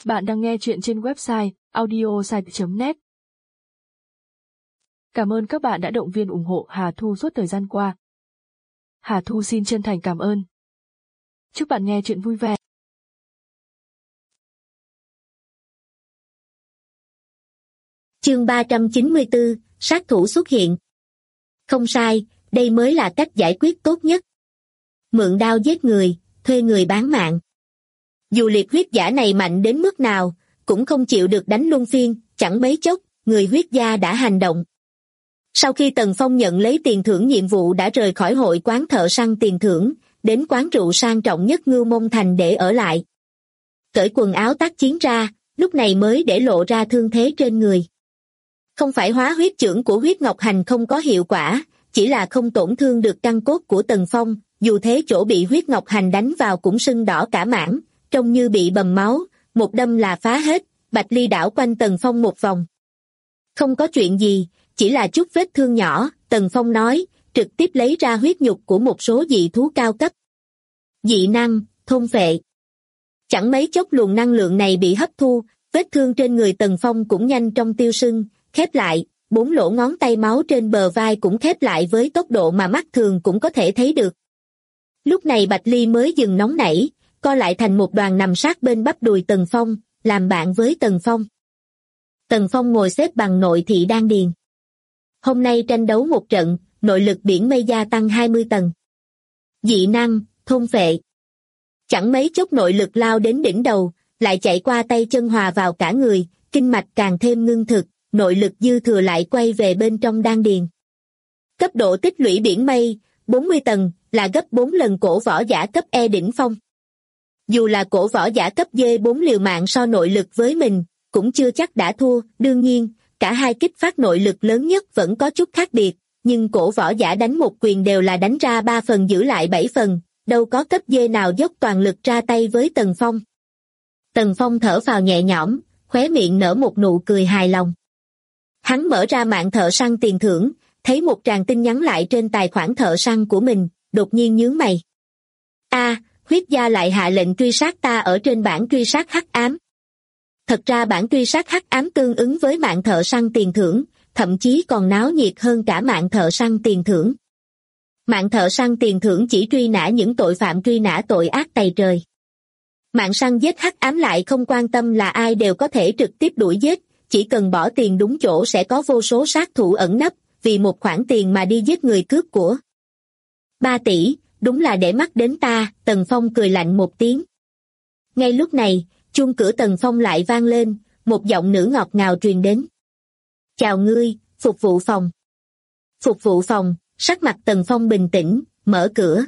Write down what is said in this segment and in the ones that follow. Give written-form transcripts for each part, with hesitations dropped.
Bạn đang nghe chuyện trên website audiosite.net. Cảm ơn các bạn đã động viên ủng hộ Hà Thu suốt thời gian qua. Hà Thu xin chân thành cảm ơn. Chúc bạn nghe chuyện vui vẻ. Chương 394, sát thủ xuất hiện. Không sai, đây mới là cách giải quyết tốt nhất. Mượn đao giết người, thuê người bán mạng. Dù liệt huyết giả này mạnh đến mức nào, cũng không chịu được đánh luân phiên, chẳng mấy chốc, người huyết gia đã hành động. Sau khi Tần Phong nhận lấy tiền thưởng nhiệm vụ đã rời khỏi hội quán thợ săn tiền thưởng, đến quán rượu sang trọng nhất Ngưu Mông Thành để ở lại. Cởi quần áo tác chiến ra, lúc này mới để lộ ra thương thế trên người. Không phải hóa huyết chưởng của huyết ngọc hành không có hiệu quả, chỉ là không tổn thương được căn cốt của Tần Phong, dù thế chỗ bị huyết ngọc hành đánh vào cũng sưng đỏ cả mảng, trông như bị bầm máu, một đâm là phá hết. Bạch Ly đảo quanh Tần Phong một vòng. Không có chuyện gì, chỉ là chút vết thương nhỏ, Tần Phong nói, trực tiếp lấy ra huyết nhục của một số dị thú cao cấp. Dị năng, thôn phệ. Chẳng mấy chốc luồng năng lượng này bị hấp thu, vết thương trên người Tần Phong cũng nhanh trong tiêu sưng, khép lại, 4 lỗ ngón tay máu trên bờ vai cũng khép lại với tốc độ mà mắt thường cũng có thể thấy được. Lúc này Bạch Ly mới dừng nóng nảy, co lại thành một đoàn nằm sát bên bắp đùi Tần Phong, làm bạn với Tần Phong. Tần Phong ngồi xếp bằng nội thị đan điền. Hôm nay tranh đấu một trận, nội lực biển mây gia tăng 20 tầng. Dị năng, thôn phệ. Chẳng mấy chốc nội lực lao đến đỉnh đầu, lại chạy qua tay chân hòa vào cả người, kinh mạch càng thêm ngưng thực, nội lực dư thừa lại quay về bên trong đan điền. Cấp độ tích lũy biển mây, 40 tầng, là gấp 4 lần cổ võ giả cấp E đỉnh phong. Dù là cổ võ giả cấp D4 liều mạng so nội lực với mình, cũng chưa chắc đã thua, đương nhiên, cả hai kích phát nội lực lớn nhất vẫn có chút khác biệt, nhưng cổ võ giả đánh một quyền đều là đánh ra 3 phần giữ lại 7 phần, đâu có cấp D nào dốc toàn lực ra tay với Tần Phong. Tần Phong thở phào nhẹ nhõm, khóe miệng nở một nụ cười hài lòng. Hắn mở ra mạng thợ săn tiền thưởng, thấy một tràng tin nhắn lại trên tài khoản thợ săn của mình, đột nhiên nhướng mày. Huyết gia lại hạ lệnh truy sát ta ở trên bảng truy sát hắc ám. Thật ra bảng truy sát hắc ám tương ứng với mạng thợ săn tiền thưởng, thậm chí còn náo nhiệt hơn cả mạng thợ săn tiền thưởng. Mạng thợ săn tiền thưởng chỉ truy nã những tội phạm truy nã tội ác tày trời. Mạng săn giết hắc ám lại không quan tâm là ai đều có thể trực tiếp đuổi giết, chỉ cần bỏ tiền đúng chỗ sẽ có vô số sát thủ ẩn nấp, vì một khoản tiền mà đi giết người cướp của. 3 tỷ, đúng là để mắt đến ta, Tần Phong cười lạnh một tiếng. Ngay lúc này, chuông cửa Tần Phong lại vang lên, một giọng nữ ngọt ngào truyền đến. Chào ngươi, phục vụ phòng. Phục vụ phòng, sắc mặt Tần Phong bình tĩnh, mở cửa.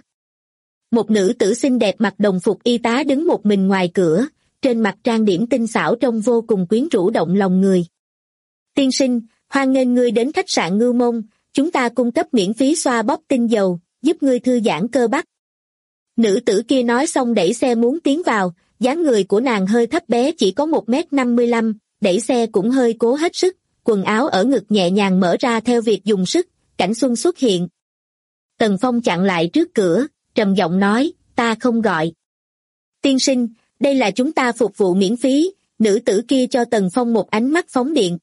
Một nữ tử xinh đẹp mặc đồng phục y tá đứng một mình ngoài cửa, trên mặt trang điểm tinh xảo trông vô cùng quyến rũ động lòng người. Tiên sinh, hoan nghênh ngươi đến khách sạn Ngưu Mông, chúng ta cung cấp miễn phí xoa bóp tinh dầu, giúp ngươi thư giãn cơ bắp. Nữ tử kia nói xong đẩy xe muốn tiến vào, dáng người của nàng hơi thấp bé chỉ có 1m55, đẩy xe cũng hơi cố hết sức, quần áo ở ngực nhẹ nhàng mở ra theo việc dùng sức, Cảnh Xuân xuất hiện. Tần Phong chặn lại trước cửa, trầm giọng nói, ta không gọi. Tiên sinh, đây là chúng ta phục vụ miễn phí, nữ tử kia cho Tần Phong một ánh mắt phóng điện.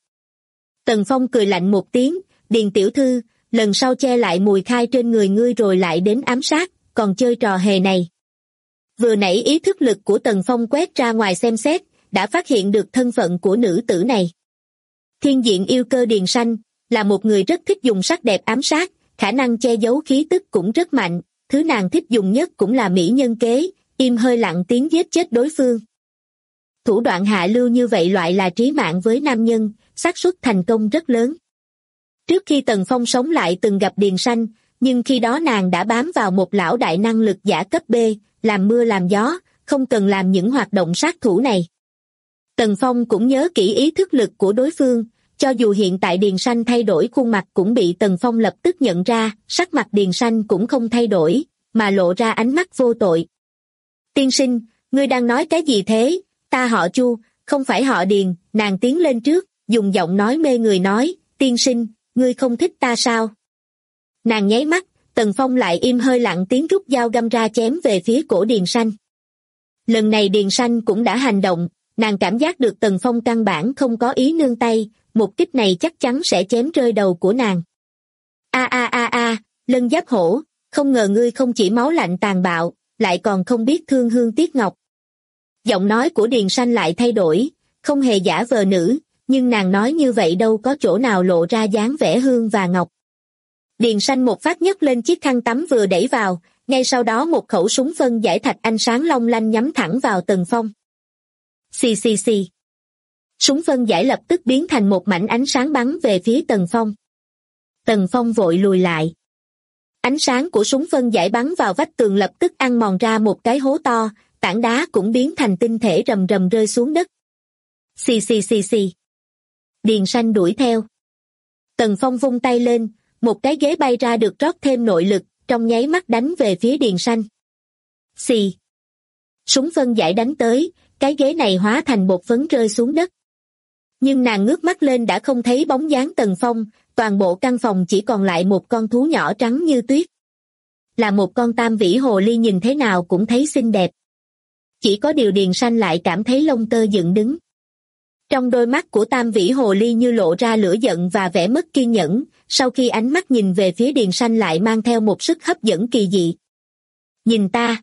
Tần Phong cười lạnh một tiếng, Điền tiểu thư, lần sau che lại mùi khai trên người ngươi rồi lại đến ám sát, còn chơi trò hề này. Vừa nãy ý thức lực của Tần Phong quét ra ngoài xem xét, đã phát hiện được thân phận của nữ tử này. Thiên diện yêu cơ Điền Sanh, là một người rất thích dùng sắc đẹp ám sát, khả năng che giấu khí tức cũng rất mạnh, thứ nàng thích dùng nhất cũng là mỹ nhân kế, im hơi lặng tiếng giết chết đối phương. Thủ đoạn hạ lưu như vậy loại là trí mạng với nam nhân, xác suất thành công rất lớn. Trước khi Tần Phong sống lại từng gặp Điền Sanh, nhưng khi đó nàng đã bám vào một lão đại năng lực giả cấp B, làm mưa làm gió, không cần làm những hoạt động sát thủ này. Tần Phong cũng nhớ kỹ ý thức lực của đối phương, cho dù hiện tại Điền Sanh thay đổi khuôn mặt cũng bị Tần Phong lập tức nhận ra, sắc mặt Điền Sanh cũng không thay đổi, mà lộ ra ánh mắt vô tội. Tiên sinh, ngươi đang nói cái gì thế? Ta họ Chu, không phải họ Điền, nàng tiến lên trước, dùng giọng nói mê người nói, tiên sinh, ngươi không thích ta sao? Nàng nháy mắt, Tần Phong lại im hơi lặng tiếng rút dao găm ra chém về phía cổ Điền Sanh. Lần này Điền Sanh cũng đã hành động, nàng cảm giác được Tần Phong căn bản không có ý nương tay, một kích này chắc chắn sẽ chém rơi đầu của nàng. Lân Giáp Hổ, không ngờ ngươi không chỉ máu lạnh tàn bạo, lại còn không biết thương hương tiếc ngọc. Giọng nói của Điền Sanh lại thay đổi, không hề giả vờ nữ, nhưng nàng nói như vậy đâu có chỗ nào lộ ra dáng vẻ hương và ngọc. Điền Sanh một phát nhấc lên chiếc khăn tắm vừa đẩy vào, ngay sau đó một khẩu súng phân giải thạch ánh sáng long lanh nhắm thẳng vào Tần Phong. Xì xì xì. Súng phân giải lập tức biến thành một mảnh ánh sáng bắn về phía Tần Phong. Tần Phong vội lùi lại. Ánh sáng của súng phân giải bắn vào vách tường lập tức ăn mòn ra một cái hố to, tảng đá cũng biến thành tinh thể rầm rầm rơi xuống đất. Xì xì xì xì. Điền Sanh đuổi theo. Tần Phong vung tay lên, một cái ghế bay ra được rót thêm nội lực, trong nháy mắt đánh về phía Điền Sanh. Xì. Súng phân giải đánh tới, cái ghế này hóa thành bột phấn rơi xuống đất. Nhưng nàng ngước mắt lên đã không thấy bóng dáng Tần Phong, toàn bộ căn phòng chỉ còn lại một con thú nhỏ trắng như tuyết. Là một con tam vĩ hồ ly nhìn thế nào cũng thấy xinh đẹp. Chỉ có điều Điền Sanh lại cảm thấy lông tơ dựng đứng. Trong đôi mắt của tam vĩ hồ ly như lộ ra lửa giận và vẻ mất kiên nhẫn, sau khi ánh mắt nhìn về phía Điền Sanh lại mang theo một sức hấp dẫn kỳ dị. Nhìn ta.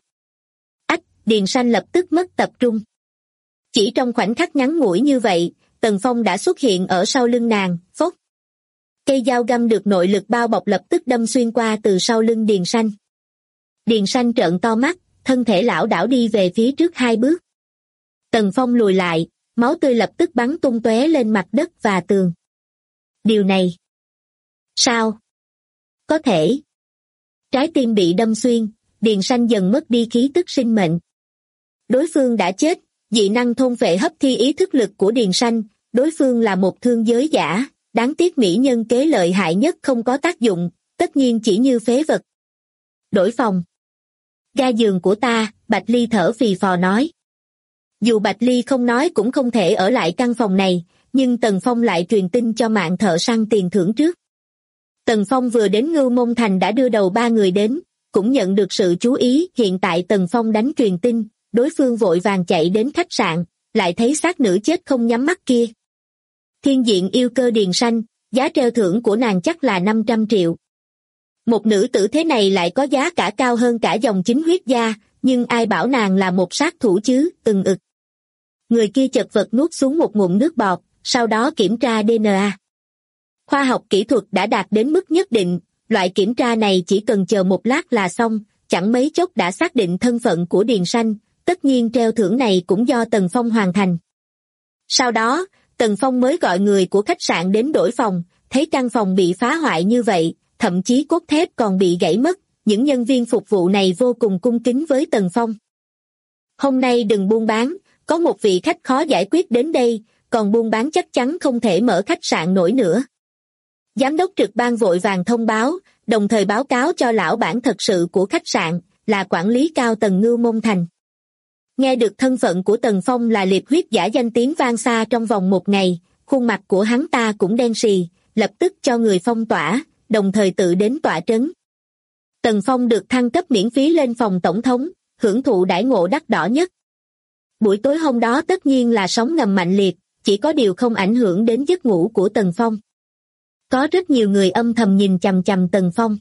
Điền Sanh lập tức mất tập trung. Chỉ trong khoảnh khắc ngắn ngủi như vậy, Tần Phong đã xuất hiện ở sau lưng nàng, phốc. Cây dao găm được nội lực bao bọc lập tức đâm xuyên qua từ sau lưng Điền Sanh. Điền Sanh trợn to mắt, thân thể lảo đảo đi về phía trước 2 bước. Tần Phong lùi lại, máu tươi lập tức bắn tung tóe lên mặt đất và tường. Điều này. Sao? Có thể. Trái tim bị đâm xuyên, Điền Sanh dần mất đi khí tức sinh mệnh. Đối phương đã chết, dị năng thôn phệ hấp thi ý thức lực của Điền Sanh, đối phương là một thương giới giả, đáng tiếc mỹ nhân kế lợi hại nhất không có tác dụng, tất nhiên chỉ như phế vật. Đổi phòng. Ga giường của ta, Bạch Ly thở phì phò nói. Dù Bạch Ly không nói cũng không thể ở lại căn phòng này, nhưng Tần Phong lại truyền tin cho mạng thợ săn tiền thưởng trước. Tần Phong vừa đến Ngưu Môn Thành đã đưa đầu 3 người đến, cũng nhận được sự chú ý. Hiện tại Tần Phong đánh truyền tin, đối phương vội vàng chạy đến khách sạn, lại thấy xác nữ chết không nhắm mắt kia. Thiên diện yêu cơ Điền Sanh, giá treo thưởng của nàng chắc là 500 triệu. Một nữ tử thế này lại có giá cả cao hơn cả dòng chính huyết gia, nhưng ai bảo nàng là một sát thủ chứ, ực. Người kia chật vật nuốt xuống một ngụm nước bọt, sau đó kiểm tra DNA. Khoa học kỹ thuật đã đạt đến mức nhất định, loại kiểm tra này chỉ cần chờ một lát là xong, chẳng mấy chốc đã xác định thân phận của Điền Sanh, tất nhiên treo thưởng này cũng do Tần Phong hoàn thành. Sau đó, Tần Phong mới gọi người của khách sạn đến đổi phòng, thấy căn phòng bị phá hoại như vậy, thậm chí cốt thép còn bị gãy mất, những nhân viên phục vụ này vô cùng cung kính với Tần Phong. Hôm nay đừng buôn bán, có một vị khách khó giải quyết đến đây, còn buôn bán chắc chắn không thể mở khách sạn nổi nữa. Giám đốc trực ban vội vàng thông báo, đồng thời báo cáo cho lão bản thật sự của khách sạn, là quản lý cao tầng Ngưu Môn Thành. Nghe được thân phận của Tần Phong là liệt huyết giả danh tiếng vang xa trong vòng 1 ngày, khuôn mặt của hắn ta cũng đen sì, lập tức cho người phong tỏa, đồng thời tự đến tọa trấn. Tần Phong được thăng cấp miễn phí lên phòng tổng thống, hưởng thụ đãi ngộ đắt đỏ nhất. Buổi tối hôm đó tất nhiên là sóng ngầm mạnh liệt, chỉ có điều không ảnh hưởng đến giấc ngủ của Tần Phong. Có rất nhiều người âm thầm nhìn chằm chằm Tần Phong.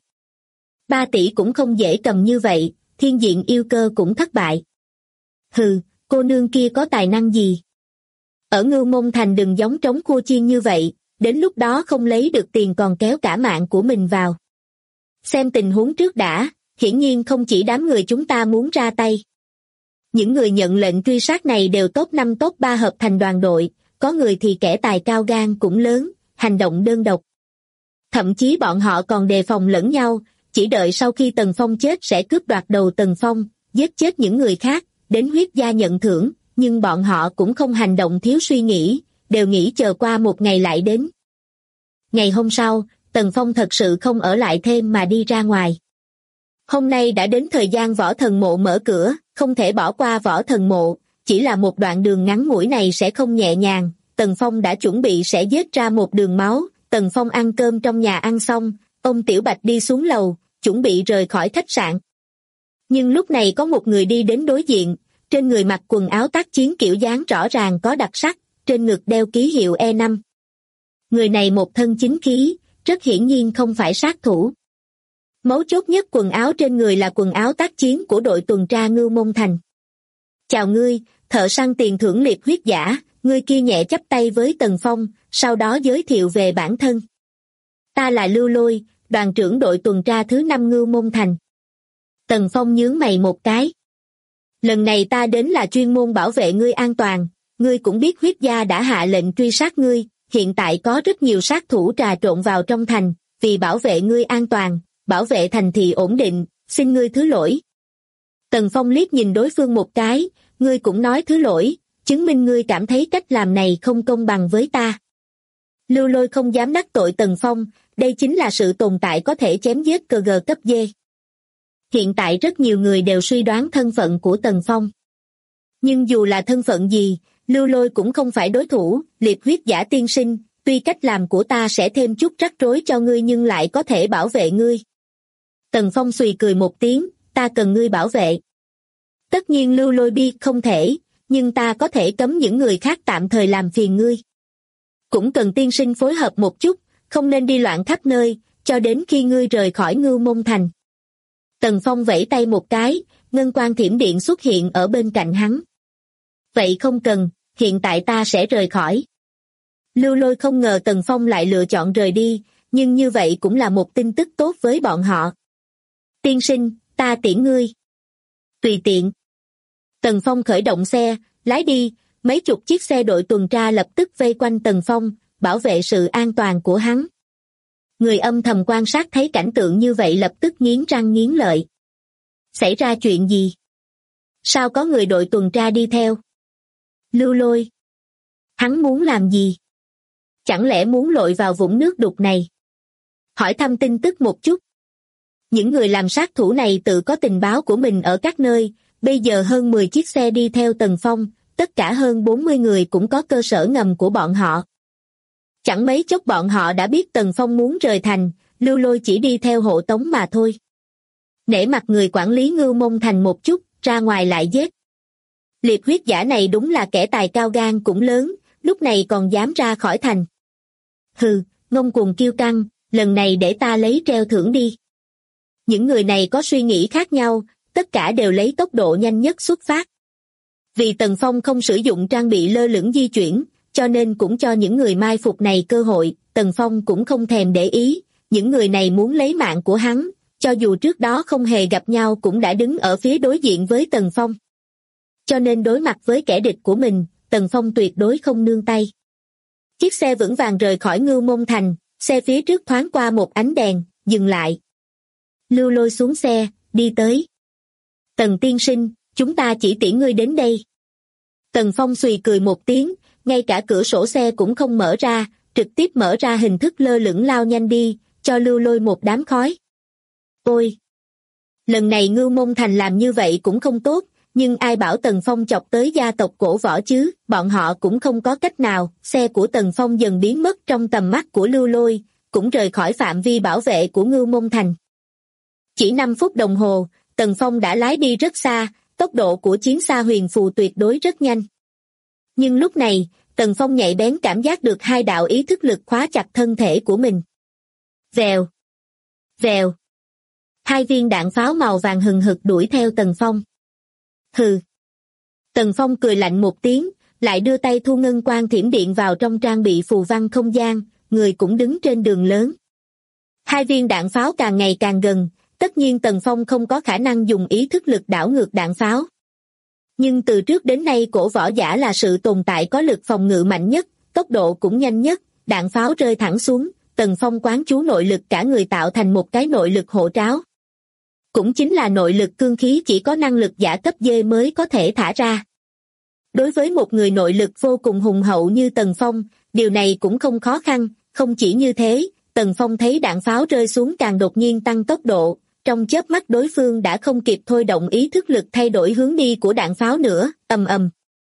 3 tỷ cũng không dễ cầm như vậy, thiên diện yêu cơ cũng thất bại. Hừ, cô nương kia có tài năng gì? Ở Ngưu Môn Thành đừng giống trống khua chiên như vậy, đến lúc đó không lấy được tiền còn kéo cả mạng của mình vào. Xem tình huống trước đã, hiển nhiên không chỉ đám người chúng ta muốn ra tay. Những người nhận lệnh truy sát này đều top 5 top 3 hợp thành đoàn đội, có người thì kẻ tài cao gan cũng lớn, hành động đơn độc. Thậm chí bọn họ còn đề phòng lẫn nhau, chỉ đợi sau khi Tần Phong chết sẽ cướp đoạt đầu Tần Phong, giết chết những người khác, đến huyết gia nhận thưởng, nhưng bọn họ cũng không hành động thiếu suy nghĩ, đều nghĩ chờ qua 1 ngày lại đến. Ngày hôm sau, Tần Phong thật sự không ở lại thêm mà đi ra ngoài. Hôm nay đã đến thời gian Võ Thần Mộ mở cửa, không thể bỏ qua Võ Thần Mộ, chỉ là một đoạn đường ngắn ngủi này sẽ không nhẹ nhàng, Tần Phong đã chuẩn bị sẽ giết ra một đường máu. Tần Phong ăn cơm trong nhà ăn xong, ông Tiểu Bạch đi xuống lầu, chuẩn bị rời khỏi khách sạn. Nhưng lúc này có một người đi đến đối diện, trên người mặc quần áo tác chiến kiểu dáng rõ ràng có đặc sắc, trên ngực đeo ký hiệu E5. Người này một thân chính khí, rất hiển nhiên không phải sát thủ. Mấu chốt nhất quần áo trên người là quần áo tác chiến của đội tuần tra Ngưu Mông Thành. Chào ngươi, thợ săn tiền thưởng liệt huyết giả, người kia nhẹ chắp tay với Tần Phong, sau đó giới thiệu về bản thân. Ta là Lưu Lôi, đoàn trưởng đội tuần tra thứ 5 Ngưu Mông Thành. Tần Phong nhướng mày một cái. Lần này ta đến là chuyên môn bảo vệ ngươi an toàn, ngươi cũng biết huyết gia đã hạ lệnh truy sát ngươi, hiện tại có rất nhiều sát thủ trà trộn vào trong thành, vì bảo vệ ngươi an toàn, bảo vệ thành thị ổn định, xin ngươi thứ lỗi. Tần Phong liếc nhìn đối phương một cái, ngươi cũng nói thứ lỗi, chứng minh ngươi cảm thấy cách làm này không công bằng với ta. Lưu Lôi không dám đắc tội Tần Phong, đây chính là sự tồn tại có thể chém giết cờ gờ cấp D. Hiện tại rất nhiều người đều suy đoán thân phận của Tần Phong. Nhưng dù là thân phận gì, Lưu Lôi cũng không phải đối thủ, liệt huyết giả tiên sinh, tuy cách làm của ta sẽ thêm chút rắc rối cho ngươi nhưng lại có thể bảo vệ ngươi. Tần Phong xùy cười một tiếng, ta cần ngươi bảo vệ. Tất nhiên Lưu Lôi biết không thể, nhưng ta có thể cấm những người khác tạm thời làm phiền ngươi. Cũng cần tiên sinh phối hợp một chút, không nên đi loạn khắp nơi, cho đến khi ngươi rời khỏi Ngưu Mông Thành. Tần Phong vẫy tay một cái, ngân quang thiểm điện xuất hiện ở bên cạnh hắn. Vậy không cần, hiện tại ta sẽ rời khỏi. Lưu Lôi không ngờ Tần Phong lại lựa chọn rời đi, nhưng như vậy cũng là một tin tức tốt với bọn họ. Tiên sinh, ta tiễn ngươi. Tùy tiện. Tần Phong khởi động xe, lái đi, mấy chục chiếc xe đội tuần tra lập tức vây quanh Tần Phong, bảo vệ sự an toàn của hắn. Người âm thầm quan sát thấy cảnh tượng như vậy lập tức nghiến răng nghiến lợi. Xảy ra chuyện gì? Sao có người đội tuần tra đi theo? Lưu Lôi. Hắn muốn làm gì? Chẳng lẽ muốn lội vào vũng nước đục này? Hỏi thăm tin tức một chút. Những người làm sát thủ này tự có tình báo của mình ở các nơi, bây giờ hơn 10 chiếc xe đi theo Tần Phong, tất cả hơn 40 người cũng có cơ sở ngầm của bọn họ. Chẳng mấy chốc bọn họ đã biết Tần Phong muốn rời thành, Lưu Lôi chỉ đi theo hộ tống mà thôi. Nể mặt người quản lý Ngưu Mông Thành một chút, ra ngoài lại giết. Liệt huyết giả này đúng là kẻ tài cao gan cũng lớn, lúc này còn dám ra khỏi thành. Hừ, ngông cuồng kiêu căng, lần này để ta lấy treo thưởng đi. Những người này có suy nghĩ khác nhau, tất cả đều lấy tốc độ nhanh nhất xuất phát. Vì Tần Phong không sử dụng trang bị lơ lửng di chuyển, cho nên cũng cho những người mai phục này cơ hội, Tần Phong cũng không thèm để ý, những người này muốn lấy mạng của hắn, cho dù trước đó không hề gặp nhau cũng đã đứng ở phía đối diện với Tần Phong. Cho nên đối mặt với kẻ địch của mình, Tần Phong tuyệt đối không nương tay. Chiếc xe vững vàng rời khỏi Ngưu Mông Thành, xe phía trước thoáng qua một ánh đèn, dừng lại. Lưu Lôi xuống xe, đi tới. Tần tiên sinh, chúng ta chỉ tiễn ngươi đến đây. Tần Phong xùy cười một tiếng, ngay cả cửa sổ xe cũng không mở ra, trực tiếp mở ra hình thức lơ lửng lao nhanh đi, cho Lưu Lôi một đám khói. Ôi! Lần này Ngưu Mông Thành làm như vậy cũng không tốt, nhưng ai bảo Tần Phong chọc tới gia tộc cổ võ chứ, bọn họ cũng không có cách nào, xe của Tần Phong dần biến mất trong tầm mắt của Lưu Lôi, cũng rời khỏi phạm vi bảo vệ của Ngưu Mông Thành. Chỉ 5 phút đồng hồ, Tần Phong đã lái đi rất xa, tốc độ của chiến xa huyền phù tuyệt đối rất nhanh. Nhưng lúc này, Tần Phong nhạy bén cảm giác được hai đạo ý thức lực khóa chặt thân thể của mình. Vèo, vèo. 2 viên đạn pháo màu vàng hừng hực đuổi theo Tần Phong. Hừ. Tần Phong cười lạnh một tiếng, lại đưa tay thu ngân quang thiểm điện vào trong trang bị phù văn không gian, người cũng đứng trên đường lớn. 2 viên đạn pháo càng ngày càng gần, tất nhiên Tần Phong không có khả năng dùng ý thức lực đảo ngược đạn pháo. Nhưng từ trước đến nay cổ võ giả là sự tồn tại có lực phòng ngự mạnh nhất, tốc độ cũng nhanh nhất, đạn pháo rơi thẳng xuống, Tần Phong quán chú nội lực cả người tạo thành một cái nội lực hộ tráo. Cũng chính là nội lực cương khí chỉ có năng lực giả cấp D mới có thể thả ra. Đối với một người nội lực vô cùng hùng hậu như Tần Phong, điều này cũng không khó khăn, không chỉ như thế, Tần Phong thấy đạn pháo rơi xuống càng đột nhiên tăng tốc độ, trong chớp mắt đối phương đã không kịp thôi động ý thức lực thay đổi hướng đi của đạn pháo nữa, ầm ầm.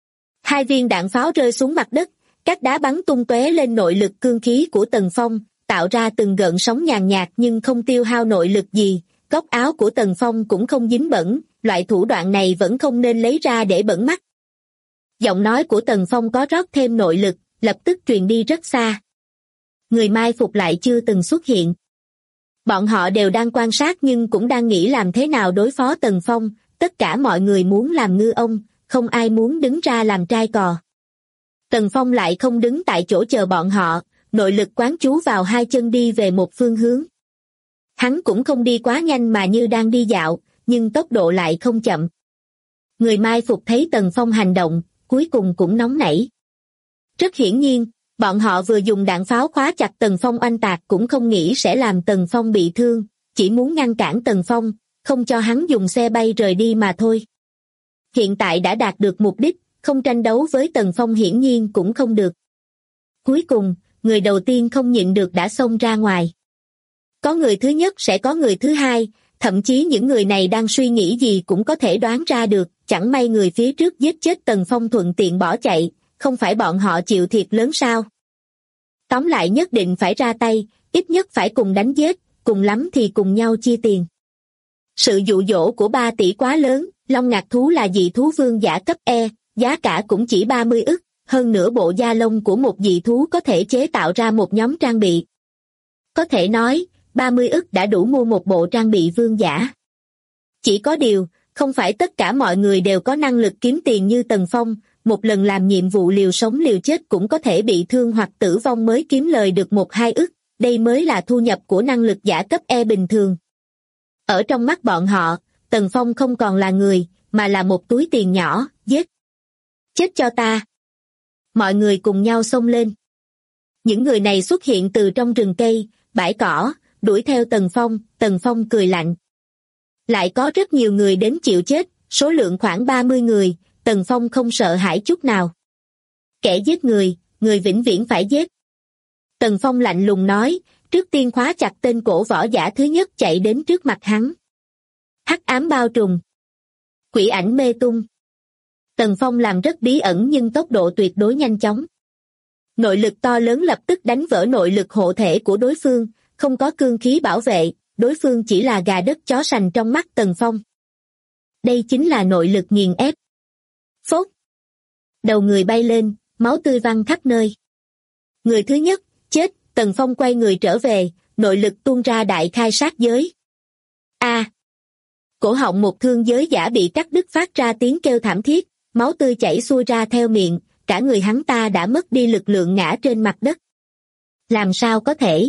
2 viên đạn pháo rơi xuống mặt đất, các đá bắn tung tóe lên nội lực cương khí của Tần Phong, tạo ra từng gợn sóng nhàn nhạt nhưng không tiêu hao nội lực gì, góc áo của Tần Phong cũng không dính bẩn, loại thủ đoạn này vẫn không nên lấy ra để bẩn mắt. Giọng nói của Tần Phong có rót thêm nội lực, lập tức truyền đi rất xa. Người mai phục lại chưa từng xuất hiện. Bọn họ đều đang quan sát nhưng cũng đang nghĩ làm thế nào đối phó Tần Phong, tất cả mọi người muốn làm ngư ông, không ai muốn đứng ra làm trai cò. Tần Phong lại không đứng tại chỗ chờ bọn họ, nội lực quán chú vào hai chân đi về một phương hướng. Hắn cũng không đi quá nhanh mà như đang đi dạo, nhưng tốc độ lại không chậm. Người mai phục thấy Tần Phong hành động, cuối cùng cũng nóng nảy. Rất hiển nhiên, bọn họ vừa dùng đạn pháo khóa chặt Tần Phong oanh tạc cũng không nghĩ sẽ làm Tần Phong bị thương, chỉ muốn ngăn cản Tần Phong, không cho hắn dùng xe bay rời đi mà thôi. Hiện tại đã đạt được mục đích, không tranh đấu với Tần Phong hiển nhiên cũng không được. Cuối cùng, người đầu tiên không nhịn được đã xông ra ngoài. Có người thứ nhất sẽ có người thứ hai, thậm chí những người này đang suy nghĩ gì cũng có thể đoán ra được, chẳng may người phía trước giết chết Tần Phong thuận tiện bỏ chạy, không phải bọn họ chịu thiệt lớn sao? Tóm lại nhất định phải ra tay, ít nhất phải cùng đánh giết, cùng lắm thì cùng nhau chia tiền. Sự dụ dỗ của 3 tỷ quá lớn, Long Ngạc Thú là dị thú vương giả cấp E, giá cả cũng chỉ 30 ức, hơn nữa bộ da lông của một dị thú có thể chế tạo ra một nhóm trang bị. Có thể nói, 30 ức đã đủ mua một bộ trang bị vương giả. Chỉ có điều, không phải tất cả mọi người đều có năng lực kiếm tiền như Tần Phong, một lần làm nhiệm vụ liều sống liều chết cũng có thể bị thương hoặc tử vong mới kiếm lời được 1-2 ức, đây mới là thu nhập của năng lực giả cấp E bình thường. Ở trong mắt bọn họ, Tần Phong không còn là người, mà là một túi tiền nhỏ, giết. Chết cho ta. Mọi người cùng nhau xông lên. Những người này xuất hiện từ trong rừng cây, bãi cỏ, đuổi theo Tần Phong cười lạnh. Lại có rất nhiều người đến chịu chết, số lượng khoảng 30 người, Tần Phong không sợ hãi chút nào. Kẻ giết người, người vĩnh viễn phải giết. Tần Phong lạnh lùng nói, trước tiên khóa chặt tên cổ võ giả thứ nhất chạy đến trước mặt hắn. Hắc ám bao trùm. Quỷ ảnh mê tung. Tần Phong làm rất bí ẩn nhưng tốc độ tuyệt đối nhanh chóng. Nội lực to lớn lập tức đánh vỡ nội lực hộ thể của đối phương, không có cương khí bảo vệ, đối phương chỉ là gà đất chó sành trong mắt Tần Phong. Đây chính là nội lực nghiền ép. Phốt. Đầu người bay lên, máu tươi văng khắp nơi. Người thứ nhất, chết, Tần Phong quay người trở về, nội lực tuôn ra đại khai sát giới. A. Cổ họng một thương giới giả bị cắt đứt phát ra tiếng kêu thảm thiết, máu tươi chảy xuôi ra theo miệng, cả người hắn ta đã mất đi lực lượng ngã trên mặt đất. Làm sao có thể?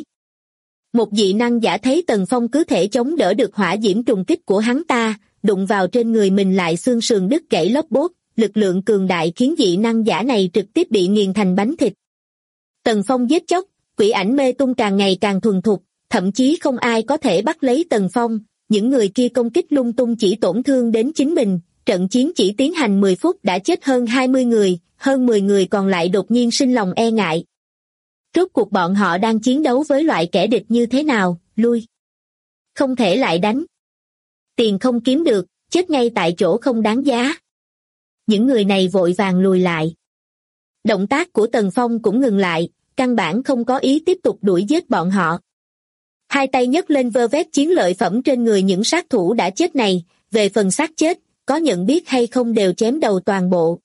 Một dị năng giả thấy Tần Phong cứ thể chống đỡ được hỏa diễm trùng kích của hắn ta, đụng vào trên người mình lại xương sườn đứt gãy lốp bốp, lực lượng cường đại khiến dị năng giả này trực tiếp bị nghiền thành bánh thịt. Tần Phong giết chóc, quỷ ảnh mê tung càng ngày càng thuần thục, thậm chí không ai có thể bắt lấy Tần Phong, những người kia công kích lung tung chỉ tổn thương đến chính mình, trận chiến chỉ tiến hành 10 phút đã chết hơn 20 người, hơn 10 người còn lại đột nhiên sinh lòng e ngại. Rốt cuộc bọn họ đang chiến đấu với loại kẻ địch như thế nào, lui. Không thể lại đánh. Tiền không kiếm được, chết ngay tại chỗ không đáng giá. Những người này vội vàng lùi lại. Động tác của Tần Phong cũng ngừng lại, căn bản không có ý tiếp tục đuổi giết bọn họ. Hai tay nhấc lên vơ vét chiến lợi phẩm trên người những sát thủ đã chết này, về phần xác chết, có nhận biết hay không đều chém đầu toàn bộ.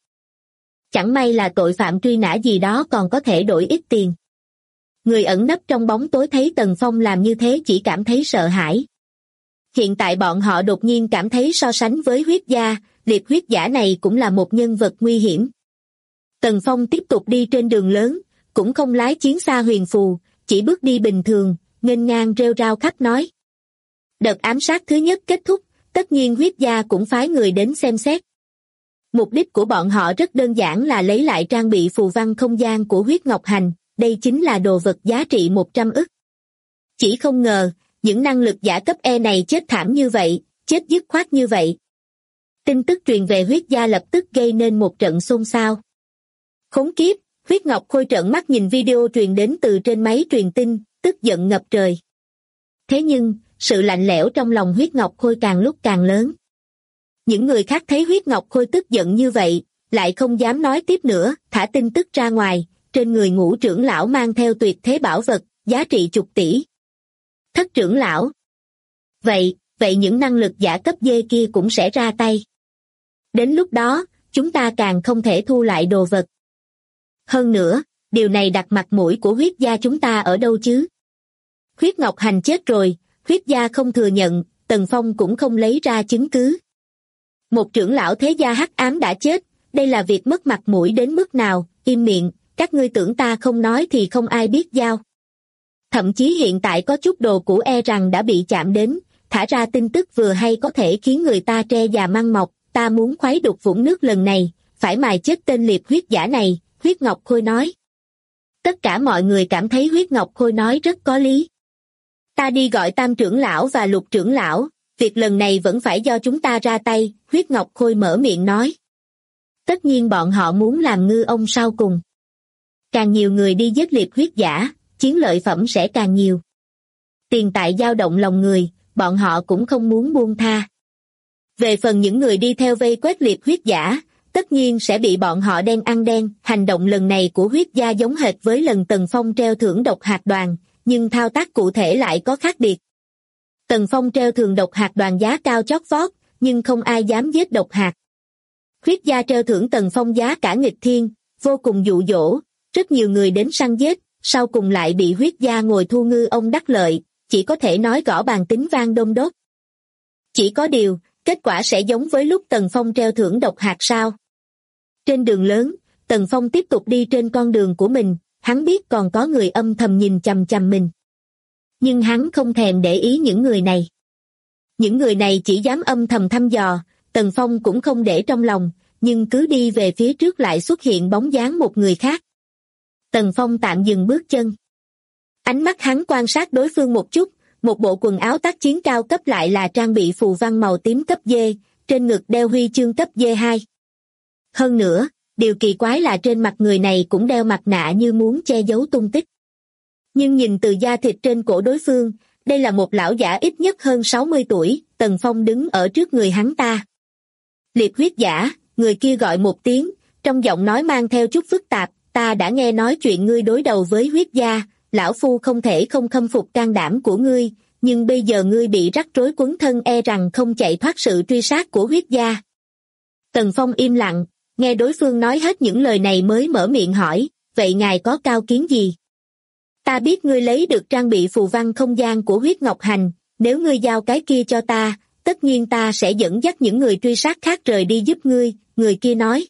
Chẳng may là tội phạm truy nã gì đó còn có thể đổi ít tiền. Người ẩn nấp trong bóng tối thấy Tần Phong làm như thế chỉ cảm thấy sợ hãi. Hiện tại bọn họ đột nhiên cảm thấy so sánh với huyết gia, liệt huyết giả này cũng là một nhân vật nguy hiểm. Tần Phong tiếp tục đi trên đường lớn, cũng không lái chiến xa huyền phù, chỉ bước đi bình thường, nghênh ngang rêu rao khắp nói. Đợt ám sát thứ nhất kết thúc, tất nhiên huyết gia cũng phái người đến xem xét. Mục đích của bọn họ rất đơn giản là lấy lại trang bị phù văn không gian của huyết ngọc hành, đây chính là đồ vật giá trị 100 ức. Chỉ không ngờ, những năng lực giả cấp E này chết thảm như vậy, chết dứt khoát như vậy. Tin tức truyền về huyết gia lập tức gây nên một trận xôn xao. Khốn kiếp, huyết ngọc khôi trợn mắt nhìn video truyền đến từ trên máy truyền tin, tức giận ngập trời. Thế nhưng, sự lạnh lẽo trong lòng huyết ngọc khôi càng lúc càng lớn. Những người khác thấy huyết ngọc khôi tức giận như vậy, lại không dám nói tiếp nữa, thả tin tức ra ngoài, trên người ngũ trưởng lão mang theo tuyệt thế bảo vật, giá trị chục tỷ. Thất trưởng lão. Vậy, vậy những năng lực giả cấp D kia cũng sẽ ra tay. Đến lúc đó, chúng ta càng không thể thu lại đồ vật. Hơn nữa, điều này đặt mặt mũi của huyết gia chúng ta ở đâu chứ? Huyết Ngọc Hành chết rồi, huyết gia không thừa nhận, Tần Phong cũng không lấy ra chứng cứ. Một trưởng lão thế gia hắc ám đã chết, đây là việc mất mặt mũi đến mức nào, im miệng, các ngươi tưởng ta không nói thì không ai biết giao. Thậm chí hiện tại có chút đồ cũ e rằng đã bị chạm đến, thả ra tin tức vừa hay có thể khiến người ta tre già măng mọc, ta muốn khuấy đục vũng nước lần này, phải mài chết tên liệp huyết giả này, Huyết Ngọc Khôi nói. Tất cả mọi người cảm thấy Huyết Ngọc Khôi nói rất có lý. Ta đi gọi Tam trưởng lão và Lục trưởng lão, việc lần này vẫn phải do chúng ta ra tay, Huyết Ngọc Khôi mở miệng nói. Tất nhiên bọn họ muốn làm ngư ông sau cùng. Càng nhiều người đi giết liệp huyết giả, chiến lợi phẩm sẽ càng nhiều. Tiền tài dao động lòng người, bọn họ cũng không muốn buông tha. Về phần những người đi theo vây quét liệp huyết giả, tất nhiên sẽ bị bọn họ đen ăn đen. Hành động lần này của huyết gia giống hệt với lần Tần Phong treo thưởng độc hạt đoàn, nhưng thao tác cụ thể lại có khác biệt. Tần Phong treo thưởng độc hạt đoàn giá cao chót vót, nhưng không ai dám giết độc hạt. Huyết gia treo thưởng Tần Phong giá cả nghịch thiên, vô cùng dụ dỗ, rất nhiều người đến săn giết, sau cùng lại bị huyết gia ngồi thu ngư ông đắc lợi, chỉ có thể nói gõ bàn tính vang đôn đốt. Chỉ có điều, kết quả sẽ giống với lúc Tần Phong treo thưởng độc hạt sao? Trên đường lớn, Tần Phong tiếp tục đi trên con đường của mình, hắn biết còn có người âm thầm nhìn chằm chằm mình. Nhưng hắn không thèm để ý những người này. Những người này chỉ dám âm thầm thăm dò, Tần Phong cũng không để trong lòng, nhưng cứ đi về phía trước lại xuất hiện bóng dáng một người khác. Tần Phong tạm dừng bước chân. Ánh mắt hắn quan sát đối phương một chút, một bộ quần áo tác chiến cao cấp lại là trang bị phù văn màu tím cấp D, trên ngực đeo huy chương cấp D2. Hơn nữa, điều kỳ quái là trên mặt người này cũng đeo mặt nạ như muốn che giấu tung tích. Nhưng nhìn từ da thịt trên cổ đối phương, đây là một lão giả ít nhất hơn 60 tuổi, Tần Phong đứng ở trước người hắn ta. Liệp huyết giả, người kia gọi một tiếng, trong giọng nói mang theo chút phức tạp, ta đã nghe nói chuyện ngươi đối đầu với huyết gia, lão phu không thể không khâm phục can đảm của ngươi, nhưng bây giờ ngươi bị rắc rối quấn thân e rằng không chạy thoát sự truy sát của huyết gia. Tần Phong im lặng, nghe đối phương nói hết những lời này mới mở miệng hỏi, vậy ngài có cao kiến gì? Ta biết ngươi lấy được trang bị phù văn không gian của huyết ngọc hành, nếu ngươi giao cái kia cho ta, tất nhiên ta sẽ dẫn dắt những người truy sát khác rời đi giúp ngươi, người kia nói.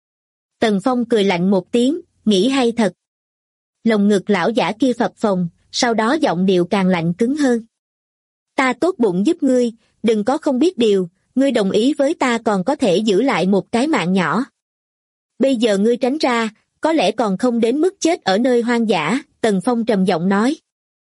Tần Phong cười lạnh một tiếng, nghĩ hay thật. Lồng ngực lão giả kia phập phồng, sau đó giọng điệu càng lạnh cứng hơn. Ta tốt bụng giúp ngươi, đừng có không biết điều, ngươi đồng ý với ta còn có thể giữ lại một cái mạng nhỏ. Bây giờ ngươi tránh ra, có lẽ còn không đến mức chết ở nơi hoang dã, Tần Phong trầm giọng nói.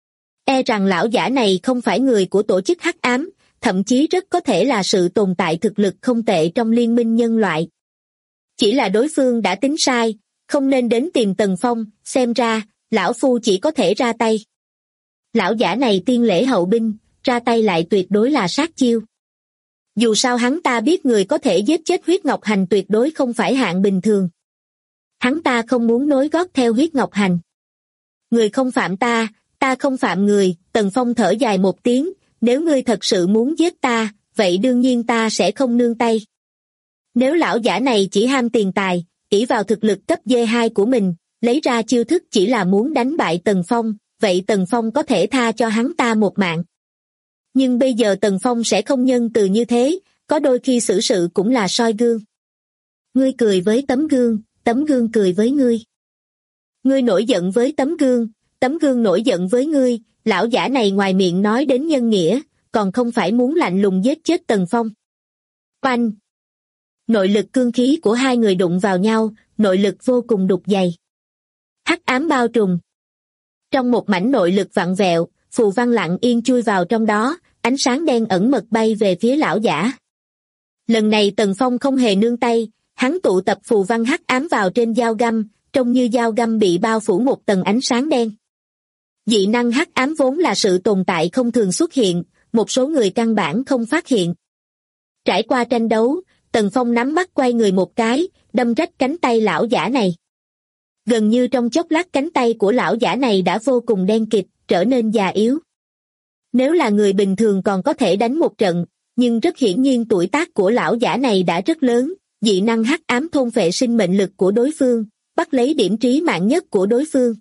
E rằng lão giả này không phải người của tổ chức hắc ám, thậm chí rất có thể là sự tồn tại thực lực không tệ trong liên minh nhân loại. Chỉ là đối phương đã tính sai, không nên đến tìm Tần Phong, xem ra, lão phu chỉ có thể ra tay. Lão giả này tiên lễ hậu binh, ra tay lại tuyệt đối là sát chiêu. Dù sao hắn ta biết người có thể giết chết huyết ngọc hành tuyệt đối không phải hạng bình thường. Hắn ta không muốn nối gót theo huyết ngọc hành. Người không phạm ta, ta không phạm người, Tần Phong thở dài một tiếng, nếu ngươi thật sự muốn giết ta, vậy đương nhiên ta sẽ không nương tay. Nếu lão giả này chỉ ham tiền tài, ỷ vào thực lực cấp D2 của mình, lấy ra chiêu thức chỉ là muốn đánh bại Tần Phong, vậy Tần Phong có thể tha cho hắn ta một mạng. Nhưng bây giờ Tần Phong sẽ không nhân từ như thế, có đôi khi xử sự cũng là soi gương. Ngươi cười với tấm gương cười với ngươi. Ngươi nổi giận với tấm gương nổi giận với ngươi, lão giả này ngoài miệng nói đến nhân nghĩa, còn không phải muốn lạnh lùng giết chết Tần Phong. Oanh! Nội lực cương khí của hai người đụng vào nhau, nội lực vô cùng đục dày. Hắc ám bao trùm. Trong một mảnh nội lực vặn vẹo, phù văn lặng yên chui vào trong đó, ánh sáng đen ẩn mật bay về phía lão giả. Lần này Tần Phong không hề nương tay, hắn tụ tập phù văn hắc ám vào trên dao găm, trông như dao găm bị bao phủ một tầng ánh sáng đen. Dị năng hắc ám vốn là sự tồn tại không thường xuất hiện, một số người căn bản không phát hiện. Trải qua tranh đấu, Tần Phong nắm bắt quay người một cái, đâm rách cánh tay lão giả này. Gần như trong chốc lát cánh tay của lão giả này đã vô cùng đen kịt, trở nên già yếu. Nếu là người bình thường còn có thể đánh một trận, nhưng rất hiển nhiên tuổi tác của lão giả này đã rất lớn, dị năng hắc ám thôn phệ sinh mệnh lực của đối phương, bắt lấy điểm trí mạng nhất của đối phương.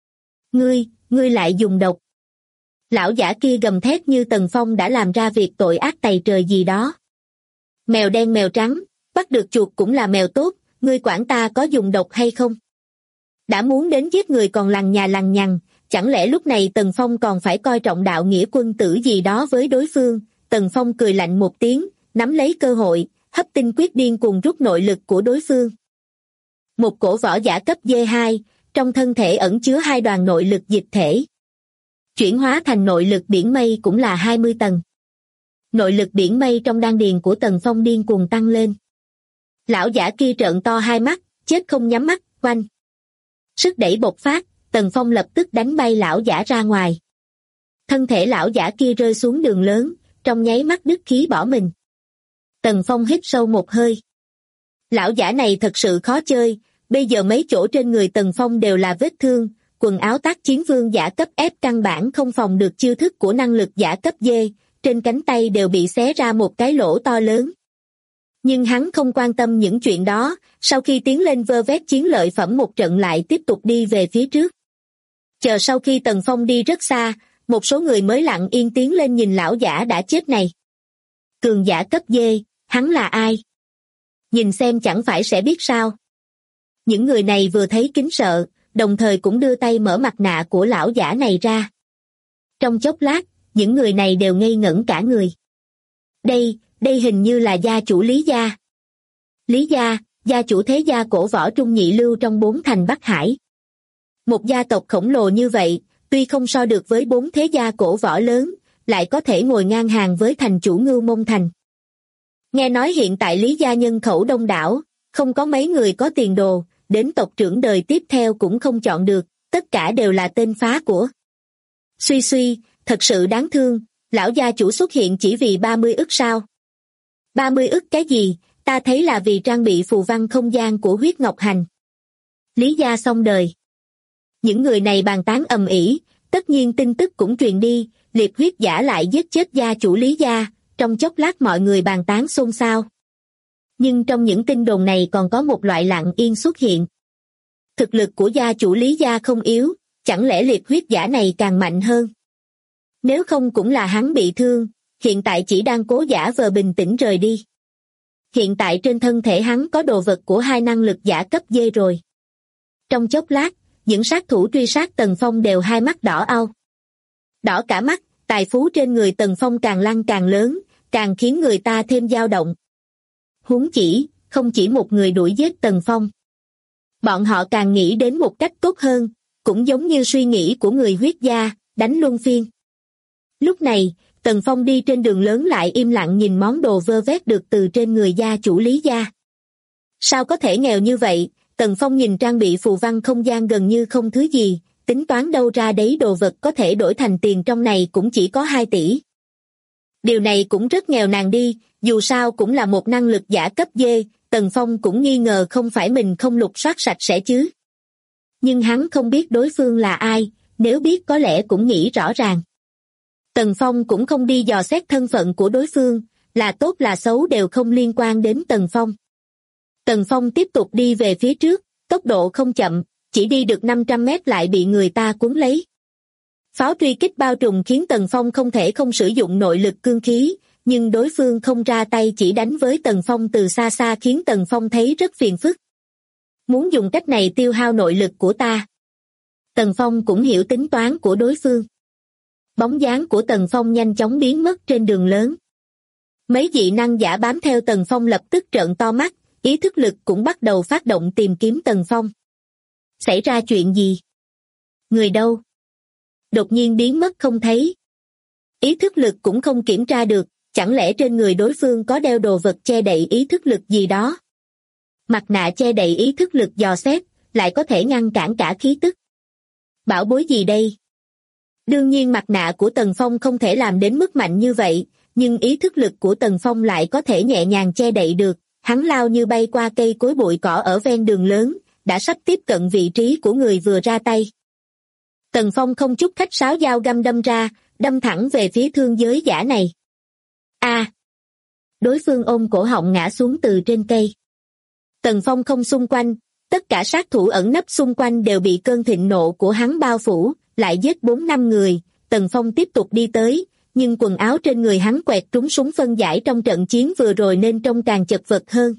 Ngươi lại dùng độc. Lão giả kia gầm thét như Tần Phong đã làm ra việc tội ác tày trời gì đó. Mèo đen mèo trắng, bắt được chuột cũng là mèo tốt, ngươi quản ta có dùng độc hay không? Đã muốn đến giết người còn lằng nhà lằng nhằng, chẳng lẽ lúc này Tần Phong còn phải coi trọng đạo nghĩa quân tử gì đó với đối phương? Tần Phong cười lạnh một tiếng, nắm lấy cơ hội, hấp tinh quyết điên cuồng rút nội lực của đối phương. Một cổ võ giả cấp D2, trong thân thể ẩn chứa 2 đoàn nội lực dịch thể. Chuyển hóa thành nội lực biển mây cũng là 20 tầng. Nội lực biển mây trong đan điền của Tần Phong điên cuồng tăng lên. Lão giả kia trợn to hai mắt, chết không nhắm mắt, oanh. Sức đẩy bộc phát, Tần Phong lập tức đánh bay lão giả ra ngoài. Thân thể lão giả kia rơi xuống đường lớn, trong nháy mắt đứt khí bỏ mình. Tần Phong hít sâu một hơi. Lão giả này thật sự khó chơi, bây giờ mấy chỗ trên người Tần Phong đều là vết thương, quần áo tác chiến vương giả cấp F căn bản không phòng được chiêu thức của năng lực giả cấp D, trên cánh tay đều bị xé ra một cái lỗ to lớn. Nhưng hắn không quan tâm những chuyện đó, sau khi tiến lên vơ vét chiến lợi phẩm một trận lại tiếp tục đi về phía trước. Chờ sau khi Tần Phong đi rất xa, một số người mới lặng yên tiến lên nhìn lão giả đã chết này. Cường giả cấp D, hắn là ai? Nhìn xem chẳng phải sẽ biết sao. Những người này vừa thấy kính sợ, đồng thời cũng đưa tay mở mặt nạ của lão giả này ra. Trong chốc lát, những người này đều ngây ngẩn cả người. Đây hình như là gia chủ Lý Gia. Lý Gia, gia chủ thế gia cổ võ trung nhị lưu trong 4 thành Bắc Hải. Một gia tộc khổng lồ như vậy, tuy không so được với 4 thế gia cổ võ lớn, lại có thể ngồi ngang hàng với thành chủ Ngưu Mông Thành. Nghe nói hiện tại Lý Gia nhân khẩu đông đảo, không có mấy người có tiền đồ, đến tộc trưởng đời tiếp theo cũng không chọn được, tất cả đều là tên phá của. Suy, thật sự đáng thương, lão gia chủ xuất hiện chỉ vì 30 ức sao? 30 ức cái gì, ta thấy là vì trang bị phù văn không gian của huyết ngọc hành. Lý Gia xong đời. Những người này bàn tán ầm ĩ, tất nhiên tin tức cũng truyền đi, liệt huyết giả lại giết chết gia chủ Lý Gia, trong chốc lát mọi người bàn tán xôn xao. Nhưng trong những tin đồn này còn có một loại lặng yên xuất hiện. Thực lực của gia chủ Lý Gia không yếu, chẳng lẽ liệt huyết giả này càng mạnh hơn? Nếu không cũng là hắn bị thương, hiện tại chỉ đang cố giả vờ bình tĩnh rời đi. Hiện tại trên thân thể hắn có đồ vật của 2 năng lực giả cấp D rồi. Trong chốc lát, những sát thủ truy sát Tần Phong đều hai mắt đỏ au. Đỏ cả mắt, tài phú trên người Tần Phong càng lăn càng lớn, càng khiến người ta thêm dao động. Huống chỉ, không chỉ một người đuổi giết Tần Phong. Bọn họ càng nghĩ đến một cách tốt hơn, cũng giống như suy nghĩ của người huyết gia, đánh luân phiên. Lúc này, Tần Phong đi trên đường lớn lại im lặng nhìn món đồ vơ vét được từ trên người gia chủ Lý Gia. Sao có thể nghèo như vậy? Tần Phong nhìn trang bị phù văn không gian gần như không thứ gì, tính toán đâu ra đấy đồ vật có thể đổi thành tiền trong này cũng chỉ có 2 tỷ. Điều này cũng rất nghèo nàn đi, dù sao cũng là một năng lực giả cấp D, Tần Phong cũng nghi ngờ không phải mình không lục soát sạch sẽ chứ. Nhưng hắn không biết đối phương là ai, nếu biết có lẽ cũng nghĩ rõ ràng. Tần Phong cũng không đi dò xét thân phận của đối phương, là tốt là xấu đều không liên quan đến Tần Phong. Tần Phong tiếp tục đi về phía trước, tốc độ không chậm, chỉ đi được 500 mét lại bị người ta cuốn lấy. Pháo truy kích bao trùm khiến Tần Phong không thể không sử dụng nội lực cương khí, nhưng đối phương không ra tay chỉ đánh với Tần Phong từ xa xa khiến Tần Phong thấy rất phiền phức. Muốn dùng cách này tiêu hao nội lực của ta. Tần Phong cũng hiểu tính toán của đối phương. Bóng dáng của Tần Phong nhanh chóng biến mất trên đường lớn. Mấy dị năng giả bám theo Tần Phong lập tức trợn to mắt, ý thức lực cũng bắt đầu phát động tìm kiếm Tần Phong. Xảy ra chuyện gì? Người đâu? Đột nhiên biến mất không thấy. Ý thức lực cũng không kiểm tra được, chẳng lẽ trên người đối phương có đeo đồ vật che đậy ý thức lực gì đó? Mặt nạ che đậy ý thức lực dò xét, lại có thể ngăn cản cả khí tức. Bảo bối gì đây? Đương nhiên mặt nạ của Tần Phong không thể làm đến mức mạnh như vậy, nhưng ý thức lực của Tần Phong lại có thể nhẹ nhàng che đậy được. Hắn lao như bay qua cây cối bụi cỏ ở ven đường lớn, đã sắp tiếp cận vị trí của người vừa ra tay. Tần Phong không chút khách sáo dao găm đâm ra, đâm thẳng về phía thương giới giả này. A! Đối phương ôm cổ họng ngã xuống từ trên cây. Tần Phong không xung quanh, tất cả sát thủ ẩn nấp xung quanh đều bị cơn thịnh nộ của hắn bao phủ, lại giết 4-5 người. Tần Phong tiếp tục đi tới, nhưng quần áo trên người hắn quẹt trúng súng phân giải trong trận chiến vừa rồi nên trông càng chật vật hơn.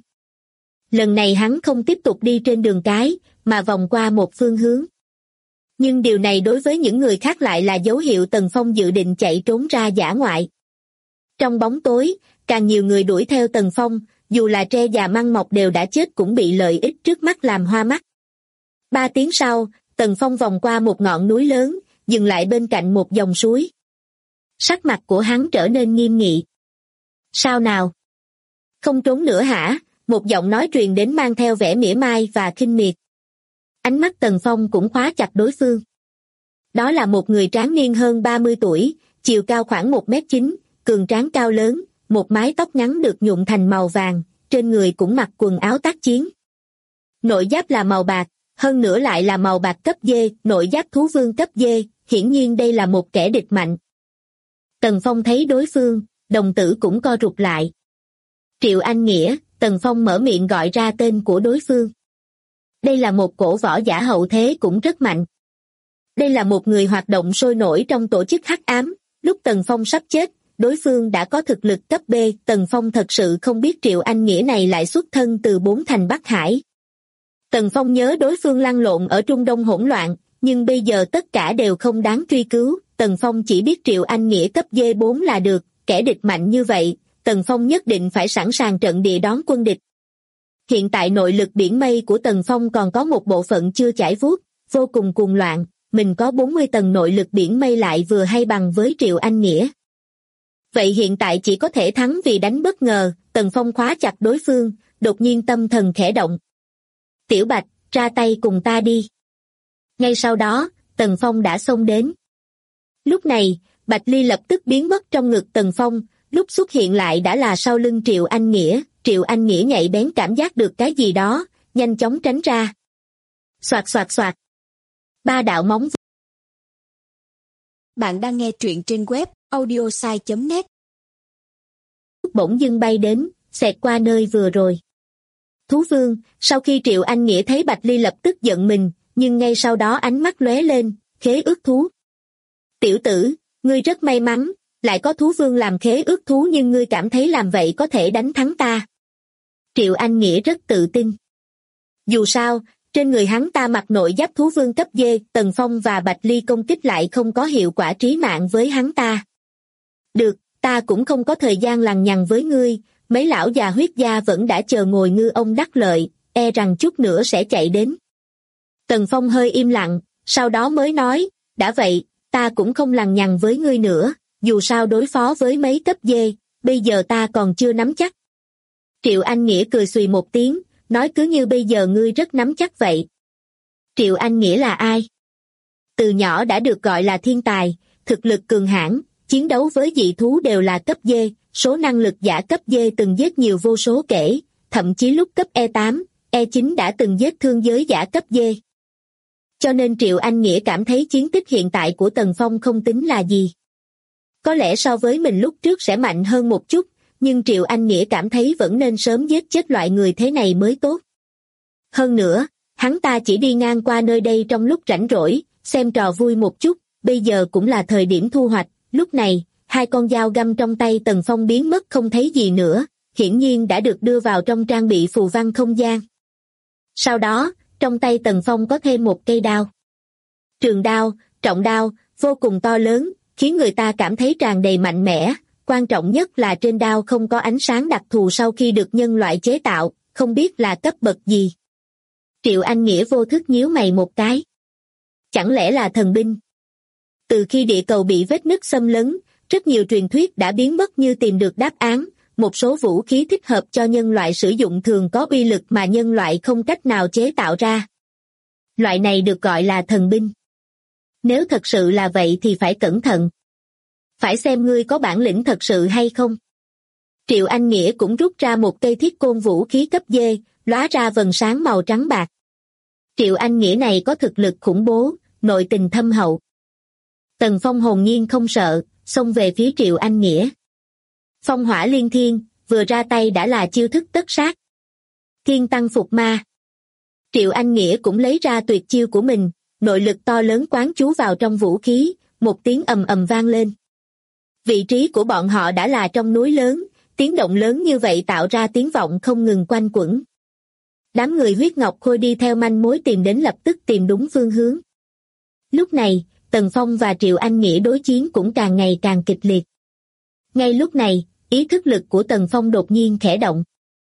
Lần này hắn không tiếp tục đi trên đường cái, mà vòng qua một phương hướng. Nhưng điều này đối với những người khác lại là dấu hiệu Tần Phong dự định chạy trốn ra dã ngoại. Trong bóng tối, càng nhiều người đuổi theo Tần Phong, dù là tre già măng mọc đều đã chết cũng bị lợi ích trước mắt làm hoa mắt. 3 tiếng sau, Tần Phong vòng qua một ngọn núi lớn, dừng lại bên cạnh một dòng suối. Sắc mặt của hắn trở nên nghiêm nghị. Sao nào? Không trốn nữa hả? Một giọng nói truyền đến mang theo vẻ mỉa mai và khinh miệt. Ánh mắt Tần Phong cũng khóa chặt đối phương. Đó là một người tráng niên hơn 30 tuổi, chiều cao khoảng 1m9, cường tráng cao lớn, một mái tóc ngắn được nhuộm thành màu vàng, trên người cũng mặc quần áo tác chiến. Nội giáp là màu bạc, hơn nữa lại là màu bạc cấp D, nội giáp thú vương cấp D, hiển nhiên đây là một kẻ địch mạnh. Tần Phong thấy đối phương, đồng tử cũng co rụt lại. Triệu Anh Nghĩa, Tần Phong mở miệng gọi ra tên của đối phương. Đây là một cổ võ giả hậu thế cũng rất mạnh. Đây là một người hoạt động sôi nổi trong tổ chức hắc ám, lúc Tần Phong sắp chết, đối phương đã có thực lực cấp B. Tần Phong thật sự không biết Triệu Anh Nghĩa này lại xuất thân từ 4 thành Bắc Hải. Tần Phong nhớ đối phương lăn lộn ở Trung Đông hỗn loạn, nhưng bây giờ tất cả đều không đáng truy cứu. Tần Phong chỉ biết Triệu Anh Nghĩa cấp D4 là được, kẻ địch mạnh như vậy, Tần Phong nhất định phải sẵn sàng trận địa đón quân địch. Hiện tại nội lực biển mây của Tần Phong còn có một bộ phận chưa chảy vuốt, vô cùng cuồng loạn, mình có 40 tầng nội lực biển mây lại vừa hay bằng với Triệu Anh Nghĩa. Vậy hiện tại chỉ có thể thắng vì đánh bất ngờ. Tần Phong khóa chặt đối phương, đột nhiên tâm thần khẽ động. Tiểu Bạch, ra tay cùng ta đi. Ngay sau đó, Tần Phong đã xông đến. Lúc này, Bạch Ly lập tức biến mất trong ngực Tần Phong, lúc xuất hiện lại đã là sau lưng Triệu Anh Nghĩa. Triệu Anh Nghĩa nhạy bén cảm giác được cái gì đó, nhanh chóng tránh ra. Xoạt xoạt xoạt. 3 đạo móng. Bạn đang nghe truyện trên web audiosai.net. Bỗng dưng bay đến, xẹt qua nơi vừa rồi. Thú vương, sau khi Triệu Anh Nghĩa thấy Bạch Ly lập tức giận mình, nhưng ngay sau đó ánh mắt lóe lên, khế ước thú. Tiểu tử, ngươi rất may mắn, lại có thú vương làm khế ước thú nhưng ngươi cảm thấy làm vậy có thể đánh thắng ta. Triệu Anh Nghĩa rất tự tin. Dù sao, trên người hắn ta mặc nội giáp thú vương cấp D, Tần Phong và Bạch Ly công kích lại không có hiệu quả trí mạng với hắn ta. Được, ta cũng không có thời gian lằng nhằng với ngươi, mấy lão già huyết gia vẫn đã chờ ngồi ngư ông đắc lợi, e rằng chút nữa sẽ chạy đến. Tần Phong hơi im lặng, sau đó mới nói, đã vậy, ta cũng không lằng nhằng với ngươi nữa, dù sao đối phó với mấy cấp D, bây giờ ta còn chưa nắm chắc. Triệu Anh Nghĩa cười xùy một tiếng, nói cứ như bây giờ ngươi rất nắm chắc vậy. Triệu Anh Nghĩa là ai? Từ nhỏ đã được gọi là thiên tài, thực lực cường hãn, chiến đấu với dị thú đều là cấp D, số năng lực giả cấp D từng giết nhiều vô số kể, thậm chí lúc cấp E8, E9 đã từng giết thương giới giả cấp D. Cho nên Triệu Anh Nghĩa cảm thấy chiến tích hiện tại của Tần Phong không tính là gì. Có lẽ so với mình lúc trước sẽ mạnh hơn một chút, nhưng Triệu Anh Nghĩa cảm thấy vẫn nên sớm giết chết loại người thế này mới tốt. Hơn nữa, hắn ta chỉ đi ngang qua nơi đây trong lúc rảnh rỗi, xem trò vui một chút, bây giờ cũng là thời điểm thu hoạch. Lúc này, 2 con dao găm trong tay Tần Phong biến mất không thấy gì nữa, hiển nhiên đã được đưa vào trong trang bị phù văn không gian. Sau đó, trong tay Tần Phong có thêm một cây đao. Trường đao, trọng đao, vô cùng to lớn, khiến người ta cảm thấy tràn đầy mạnh mẽ, quan trọng nhất là trên đao không có ánh sáng đặc thù sau khi được nhân loại chế tạo, không biết là cấp bậc gì. Triệu Anh Nghĩa vô thức nhíu mày một cái. Chẳng lẽ là thần binh? Từ khi địa cầu bị vết nứt xâm lấn, rất nhiều truyền thuyết đã biến mất như tìm được đáp án, một số vũ khí thích hợp cho nhân loại sử dụng thường có uy lực mà nhân loại không cách nào chế tạo ra. Loại này được gọi là thần binh. Nếu thật sự là vậy thì phải cẩn thận. Phải xem ngươi có bản lĩnh thật sự hay không. Triệu Anh Nghĩa cũng rút ra một cây thiết côn vũ khí cấp D, lóa ra vầng sáng màu trắng bạc. Triệu Anh Nghĩa này có thực lực khủng bố, nội tình thâm hậu. Tần Phong hồn nhiên không sợ, xông về phía Triệu Anh Nghĩa. Phong hỏa liên thiên, vừa ra tay đã là chiêu thức tất sát. Thiên tăng phục ma. Triệu Anh Nghĩa cũng lấy ra tuyệt chiêu của mình, nội lực to lớn quán chú vào trong vũ khí, một tiếng ầm ầm vang lên. Vị trí của bọn họ đã là trong núi lớn, tiếng động lớn như vậy tạo ra tiếng vọng không ngừng quanh quẩn. Đám người huyết ngọc khôi đi theo manh mối tìm đến lập tức tìm đúng phương hướng. Lúc này, Tần Phong và Triệu Anh Nghĩa đối chiến cũng càng ngày càng kịch liệt. Ngay lúc này, ý thức lực của Tần Phong đột nhiên khẽ động.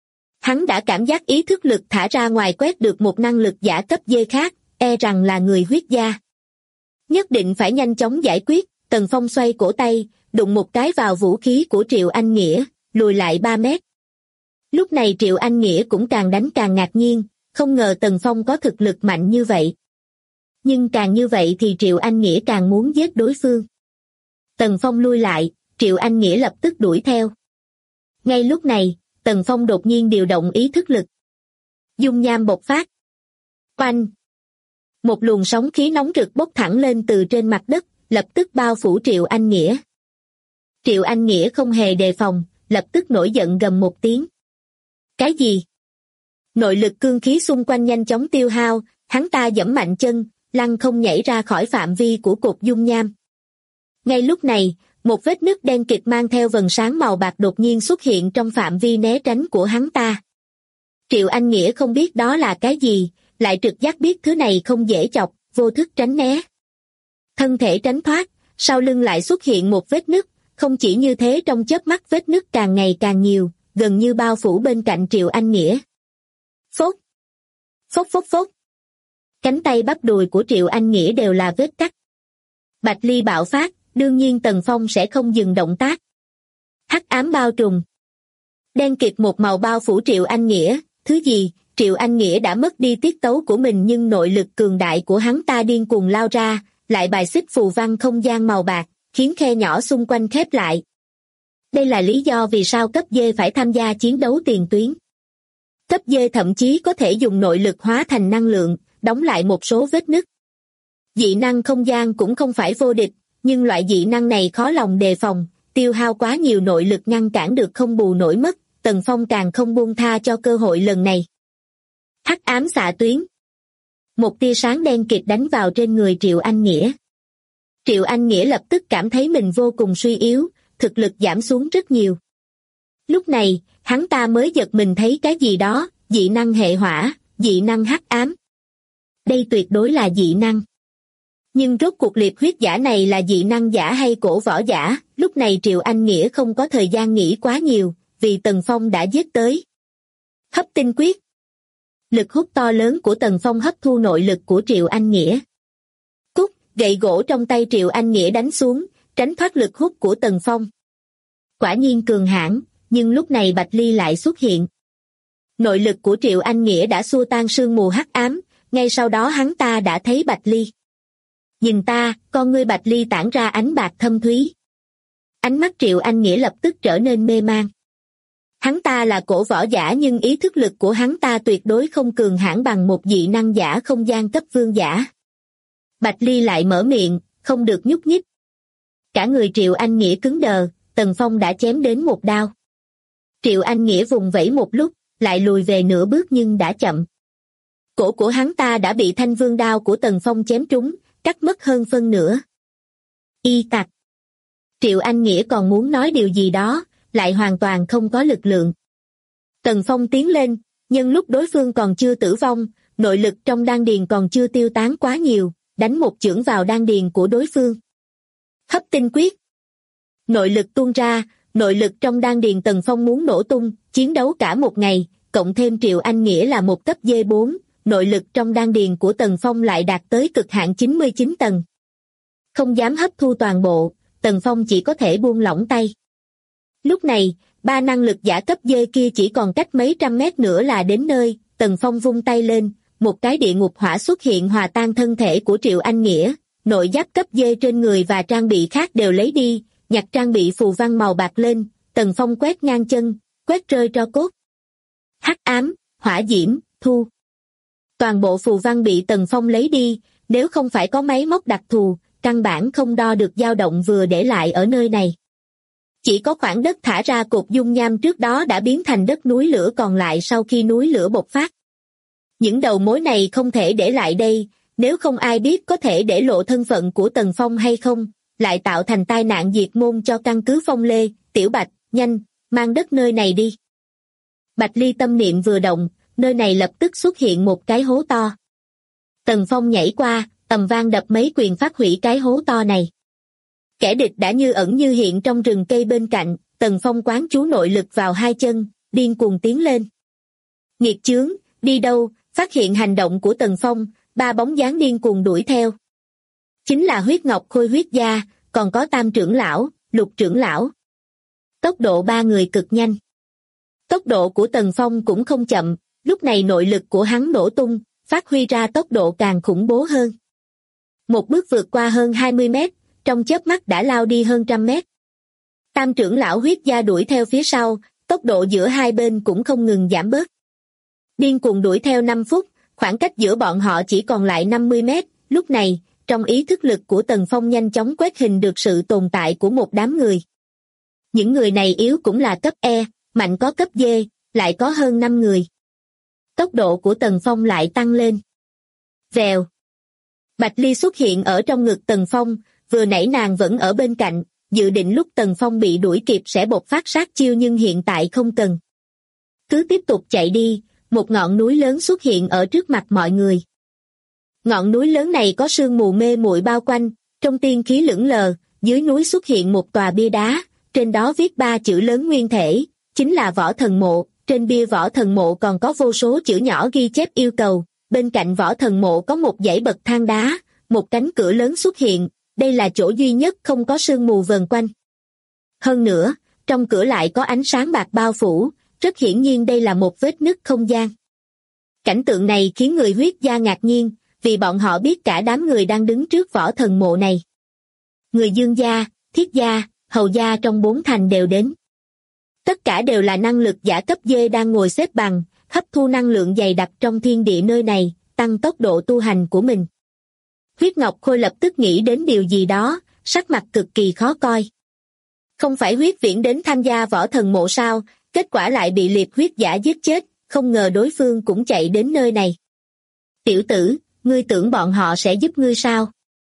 Hắn đã cảm giác ý thức lực thả ra ngoài quét được một năng lực giả cấp D khác, e rằng là người huyết gia. Nhất định phải nhanh chóng giải quyết, Tần Phong xoay cổ tay, đụng một cái vào vũ khí của Triệu Anh Nghĩa, lùi lại 3 mét. Lúc này Triệu Anh Nghĩa cũng càng đánh càng ngạc nhiên, không ngờ Tần Phong có thực lực mạnh như vậy. Nhưng càng như vậy thì Triệu Anh Nghĩa càng muốn giết đối phương. Tần Phong lui lại, Triệu Anh Nghĩa lập tức đuổi theo. Ngay lúc này, Tần Phong đột nhiên điều động ý thức lực. Dung nham bộc phát. Oanh! Một luồng sóng khí nóng rực bốc thẳng lên từ trên mặt đất, lập tức bao phủ Triệu Anh Nghĩa. Triệu Anh Nghĩa không hề đề phòng, lập tức nổi giận gầm một tiếng. Cái gì? Nội lực cương khí xung quanh nhanh chóng tiêu hao, hắn ta giẫm mạnh chân, lăng không nhảy ra khỏi phạm vi của cột dung nham. Ngay lúc này, một vết nứt đen kịt mang theo vầng sáng màu bạc đột nhiên xuất hiện trong phạm vi né tránh của hắn ta. Triệu Anh Nghĩa không biết đó là cái gì, lại trực giác biết thứ này không dễ chọc, vô thức tránh né. Thân thể tránh thoát, sau lưng lại xuất hiện một vết nứt, không chỉ như thế trong chớp mắt vết nứt càng ngày càng nhiều, gần như bao phủ bên cạnh Triệu Anh Nghĩa. Phốt! Phốt phốt phốt! Cánh tay bắp đùi của Triệu Anh Nghĩa đều là vết cắt. Bạch Ly bạo phát, đương nhiên Tần Phong sẽ không dừng động tác. Hắc ám bao trùm. Đen kịt một màu bao phủ Triệu Anh Nghĩa, thứ gì? Triệu Anh Nghĩa đã mất đi tiết tấu của mình nhưng nội lực cường đại của hắn ta điên cuồng lao ra, lại bài xích phù văn không gian màu bạc, khiến khe nhỏ xung quanh khép lại. Đây là lý do vì sao cấp D phải tham gia chiến đấu tiền tuyến. Cấp D thậm chí có thể dùng nội lực hóa thành năng lượng, đóng lại một số vết nứt. Dị năng không gian cũng không phải vô địch, nhưng loại dị năng này khó lòng đề phòng, tiêu hao quá nhiều nội lực ngăn cản được không bù nổi mất, Tần Phong càng không buông tha cho cơ hội lần này. Hắc ám xạ tuyến. Một tia sáng đen kịt đánh vào trên người Triệu Anh Nghĩa. Triệu Anh Nghĩa lập tức cảm thấy mình vô cùng suy yếu, thực lực giảm xuống rất nhiều. Lúc này, hắn ta mới giật mình thấy cái gì đó, dị năng hệ hỏa, dị năng hắc ám. Đây tuyệt đối là dị năng. Nhưng rốt cuộc liệt huyết giả này là dị năng giả hay cổ võ giả, lúc này Triệu Anh Nghĩa không có thời gian nghĩ quá nhiều, vì Tần Phong đã giết tới. Hấp tinh quyết. Lực hút to lớn của Tần Phong hấp thu nội lực của Triệu Anh Nghĩa. Cút, gậy gỗ trong tay Triệu Anh Nghĩa đánh xuống, tránh thoát lực hút của Tần Phong. Quả nhiên cường hãn, nhưng lúc này Bạch Ly lại xuất hiện. Nội lực của Triệu Anh Nghĩa đã xua tan sương mù hắc ám, ngay sau đó hắn ta đã thấy Bạch Ly. Nhìn ta, con ngươi Bạch Ly tản ra ánh bạc thâm thúy. Ánh mắt Triệu Anh Nghĩa lập tức trở nên mê man. Hắn ta là cổ võ giả nhưng ý thức lực của hắn ta tuyệt đối không cường hãn bằng một dị năng giả không gian cấp vương giả. Bạch Ly lại mở miệng, không được nhúc nhích. Cả người Triệu Anh Nghĩa cứng đờ, Tần Phong đã chém đến một đao. Triệu Anh Nghĩa vùng vẫy một lúc, lại lùi về nửa bước nhưng đã chậm. Cổ của hắn ta đã bị thanh vương đao của Tần Phong chém trúng, cắt mất hơn phân nửa. Y tặc. Triệu Anh Nghĩa còn muốn nói điều gì đó, lại hoàn toàn không có lực lượng. Tần Phong tiến lên, nhân lúc đối phương còn chưa tử vong, nội lực trong đan điền còn chưa tiêu tán quá nhiều, đánh một chưởng vào đan điền của đối phương. Hấp tinh quyết. Nội lực tuôn ra, nội lực trong đan điền Tần Phong muốn nổ tung, chiến đấu cả một ngày, cộng thêm Triệu Anh Nghĩa là một cấp D4, nội lực trong đan điền của Tần Phong lại đạt tới cực hạn 99 tầng. Không dám hấp thu toàn bộ, Tần Phong chỉ có thể buông lỏng tay. Lúc này, ba năng lực giả cấp D kia chỉ còn cách mấy trăm mét nữa là đến nơi, Tần Phong vung tay lên, một cái địa ngục hỏa xuất hiện hòa tan thân thể của Triệu Anh Nghĩa, nội giáp cấp D trên người và trang bị khác đều lấy đi, nhặt trang bị phù văn màu bạc lên, Tần Phong quét ngang chân, quét rơi tro cốt. Hắc ám, hỏa diễm, thu. Toàn bộ phù văn bị Tần Phong lấy đi, nếu không phải có máy móc đặc thù, căn bản không đo được dao động vừa để lại ở nơi này. Chỉ có khoảng đất thả ra cột dung nham trước đó đã biến thành đất núi lửa còn lại sau khi núi lửa bộc phát. Những đầu mối này không thể để lại đây, nếu không ai biết có thể để lộ thân phận của Tần Phong hay không, lại tạo thành tai nạn diệt môn cho căn cứ Phong Lê. Tiểu Bạch, nhanh, mang đất nơi này đi. Bạch Ly tâm niệm vừa động, nơi này lập tức xuất hiện một cái hố to. Tần Phong nhảy qua, ầm vang đập mấy quyền phá hủy cái hố to này. Kẻ địch đã như ẩn như hiện trong rừng cây bên cạnh, Tần Phong quán chú nội lực vào hai chân, điên cuồng tiến lên. Nghiệt chướng, đi đâu? Phát hiện hành động của Tần Phong, ba bóng dáng điên cuồng đuổi theo. Chính là Huyết Ngọc Khôi huyết gia, còn có Tam trưởng lão, Lục trưởng lão. Tốc độ ba người cực nhanh. Tốc độ của Tần Phong cũng không chậm, lúc này nội lực của hắn nổ tung, phát huy ra tốc độ càng khủng bố hơn. Một bước vượt qua hơn 20 mét, trong chớp mắt đã lao đi hơn 100 mét. Tam trưởng lão huyết gia đuổi theo phía sau, tốc độ giữa hai bên cũng không ngừng giảm bớt. Điên cuồng đuổi theo 5 phút, khoảng cách giữa bọn họ chỉ còn lại 50 mét, lúc này, trong ý thức lực của Tần Phong nhanh chóng quét hình được sự tồn tại của một đám người. Những người này yếu cũng là cấp E, mạnh có cấp D, lại có hơn 5 người. Tốc độ của Tần Phong lại tăng lên. Vèo. Bạch Ly xuất hiện ở trong ngực Tần Phong, vừa nãy nàng vẫn ở bên cạnh, dự định lúc Tần Phong bị đuổi kịp sẽ bộc phát sát chiêu nhưng hiện tại không cần. Cứ tiếp tục chạy đi, một ngọn núi lớn xuất hiện ở trước mặt mọi người. Ngọn núi lớn này có sương mù mê muội bao quanh, trong tiên khí lững lờ, dưới núi xuất hiện một tòa bia đá, trên đó viết 3 chữ lớn nguyên thể, chính là Võ Thần Mộ. Trên bia Võ Thần Mộ còn có vô số chữ nhỏ ghi chép yêu cầu, bên cạnh Võ Thần Mộ có một dãy bậc thang đá, một cánh cửa lớn xuất hiện, đây là chỗ duy nhất không có sương mù vần quanh. Hơn nữa, trong cửa lại có ánh sáng bạc bao phủ, rất hiển nhiên đây là một vết nứt không gian. Cảnh tượng này khiến người huyết gia ngạc nhiên, vì bọn họ biết cả đám người đang đứng trước Võ Thần Mộ này. Người Dương gia, Thiết gia, Hầu gia trong 4 thành đều đến. Tất cả đều là năng lực giả cấp D đang ngồi xếp bằng, hấp thu năng lượng dày đặc trong thiên địa nơi này, tăng tốc độ tu hành của mình. Huyết Ngọc Khôi lập tức nghĩ đến điều gì đó, sắc mặt cực kỳ khó coi. Không phải Huyết Viễn đến tham gia Võ Thần Mộ sao, kết quả lại bị liệt huyết giả giết chết, không ngờ đối phương cũng chạy đến nơi này. Tiểu tử, ngươi tưởng bọn họ sẽ giúp ngươi sao?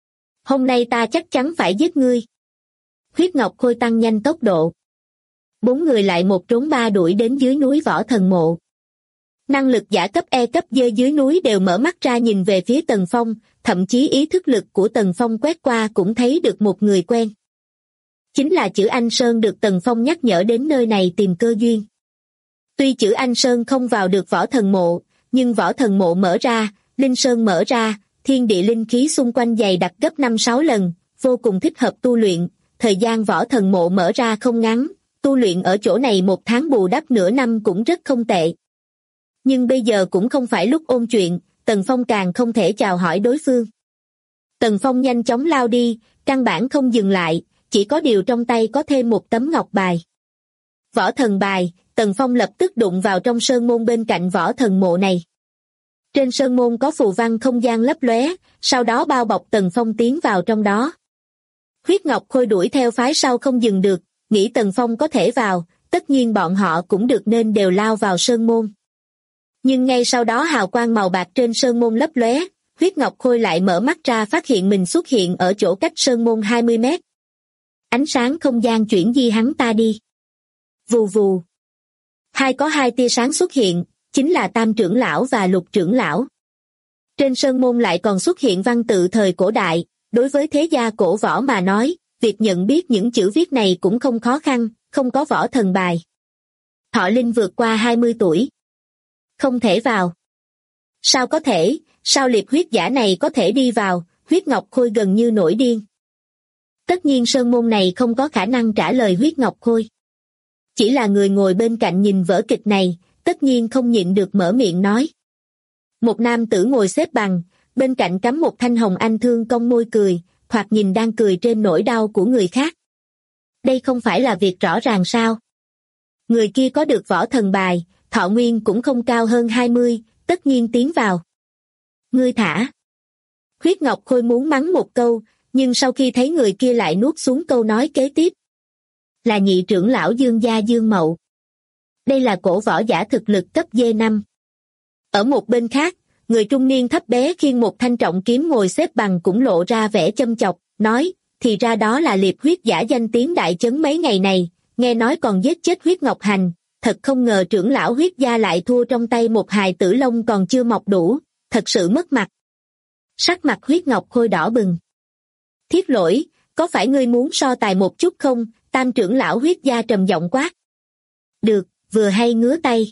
Hôm nay ta chắc chắn phải giết ngươi. Huyết Ngọc Khôi tăng nhanh tốc độ. 4 người lại một trốn ba đuổi đến dưới núi Võ Thần Mộ. Năng lực giả cấp E cấp D dưới núi đều mở mắt ra nhìn về phía Tần Phong, thậm chí ý thức lực của Tần Phong quét qua cũng thấy được một người quen. Chính là chữ Anh Sơn được Tần Phong nhắc nhở đến nơi này tìm cơ duyên. Tuy chữ Anh Sơn không vào được Võ Thần Mộ, nhưng Võ Thần Mộ mở ra, Linh Sơn mở ra, thiên địa linh khí xung quanh dày đặc gấp 5-6 lần, vô cùng thích hợp tu luyện, thời gian Võ Thần Mộ mở ra không ngắn. Tu luyện ở chỗ này 1 tháng bù đắp nửa năm cũng rất không tệ. Nhưng bây giờ cũng không phải lúc ôn chuyện, Tần Phong càng không thể chào hỏi đối phương. Tần Phong nhanh chóng lao đi, căn bản không dừng lại, chỉ có điều trong tay có thêm một tấm ngọc bài. Võ Thần Bài, Tần Phong lập tức đụng vào trong sơn môn bên cạnh Võ Thần Mộ này. Trên sơn môn có phù văn không gian lấp lóe, sau đó bao bọc Tần Phong tiến vào trong đó. Huyết Ngọc Khôi đuổi theo phái sau không dừng được, nghĩ Tần Phong có thể vào, tất nhiên bọn họ cũng được nên đều lao vào sơn môn. Nhưng ngay sau đó hào quang màu bạc trên sơn môn lấp lóe, Huyết Ngọc Khôi lại mở mắt ra phát hiện mình xuất hiện ở chỗ cách sơn môn 20 mét. Ánh sáng không gian chuyển di hắn ta đi. Vù vù. Có 2 tia sáng xuất hiện, chính là Tam trưởng lão và Lục trưởng lão. Trên sơn môn lại còn xuất hiện văn tự thời cổ đại, đối với thế gia cổ võ mà nói, việc nhận biết những chữ viết này cũng không khó khăn, không có Võ Thần Bài. Thọ linh vượt qua 20 tuổi. Không thể vào. Sao có thể, sao liệt huyết giả này có thể đi vào, Huyết Ngọc Khôi gần như nổi điên. Tất nhiên sơn môn này không có khả năng trả lời Huyết Ngọc Khôi. Chỉ là người ngồi bên cạnh nhìn vở kịch này, tất nhiên không nhịn được mở miệng nói. Một nam tử ngồi xếp bằng, bên cạnh cắm một thanh hồng anh thương cong môi cười, thoạt nhìn đang cười trên nỗi đau của người khác. Đây không phải là việc rõ ràng sao? Người kia có được Võ Thần Bài, thọ nguyên cũng không cao hơn 20, tất nhiên tiến vào. Ngươi thả. Huyết Ngọc Khôi muốn mắng một câu, nhưng sau khi thấy người kia lại nuốt xuống câu nói kế tiếp. Là nhị trưởng lão Dương gia Dương Mậu. Đây là cổ võ giả thực lực cấp D5. Ở một bên khác, người trung niên thấp bé khiêng một thanh trọng kiếm ngồi xếp bằng cũng lộ ra vẻ châm chọc, nói, thì ra đó là liệp huyết giả danh tiếng đại chấn mấy ngày này, nghe nói còn giết chết huyết ngọc hành, thật không ngờ trưởng lão huyết gia lại thua trong tay một hài tử lông còn chưa mọc đủ, thật sự mất mặt. Sắc mặt huyết ngọc khôi đỏ bừng. Thiết Lỗi, có phải ngươi muốn so tài một chút không? Tam trưởng lão huyết gia trầm giọng quát. Được, vừa hay ngứa tay.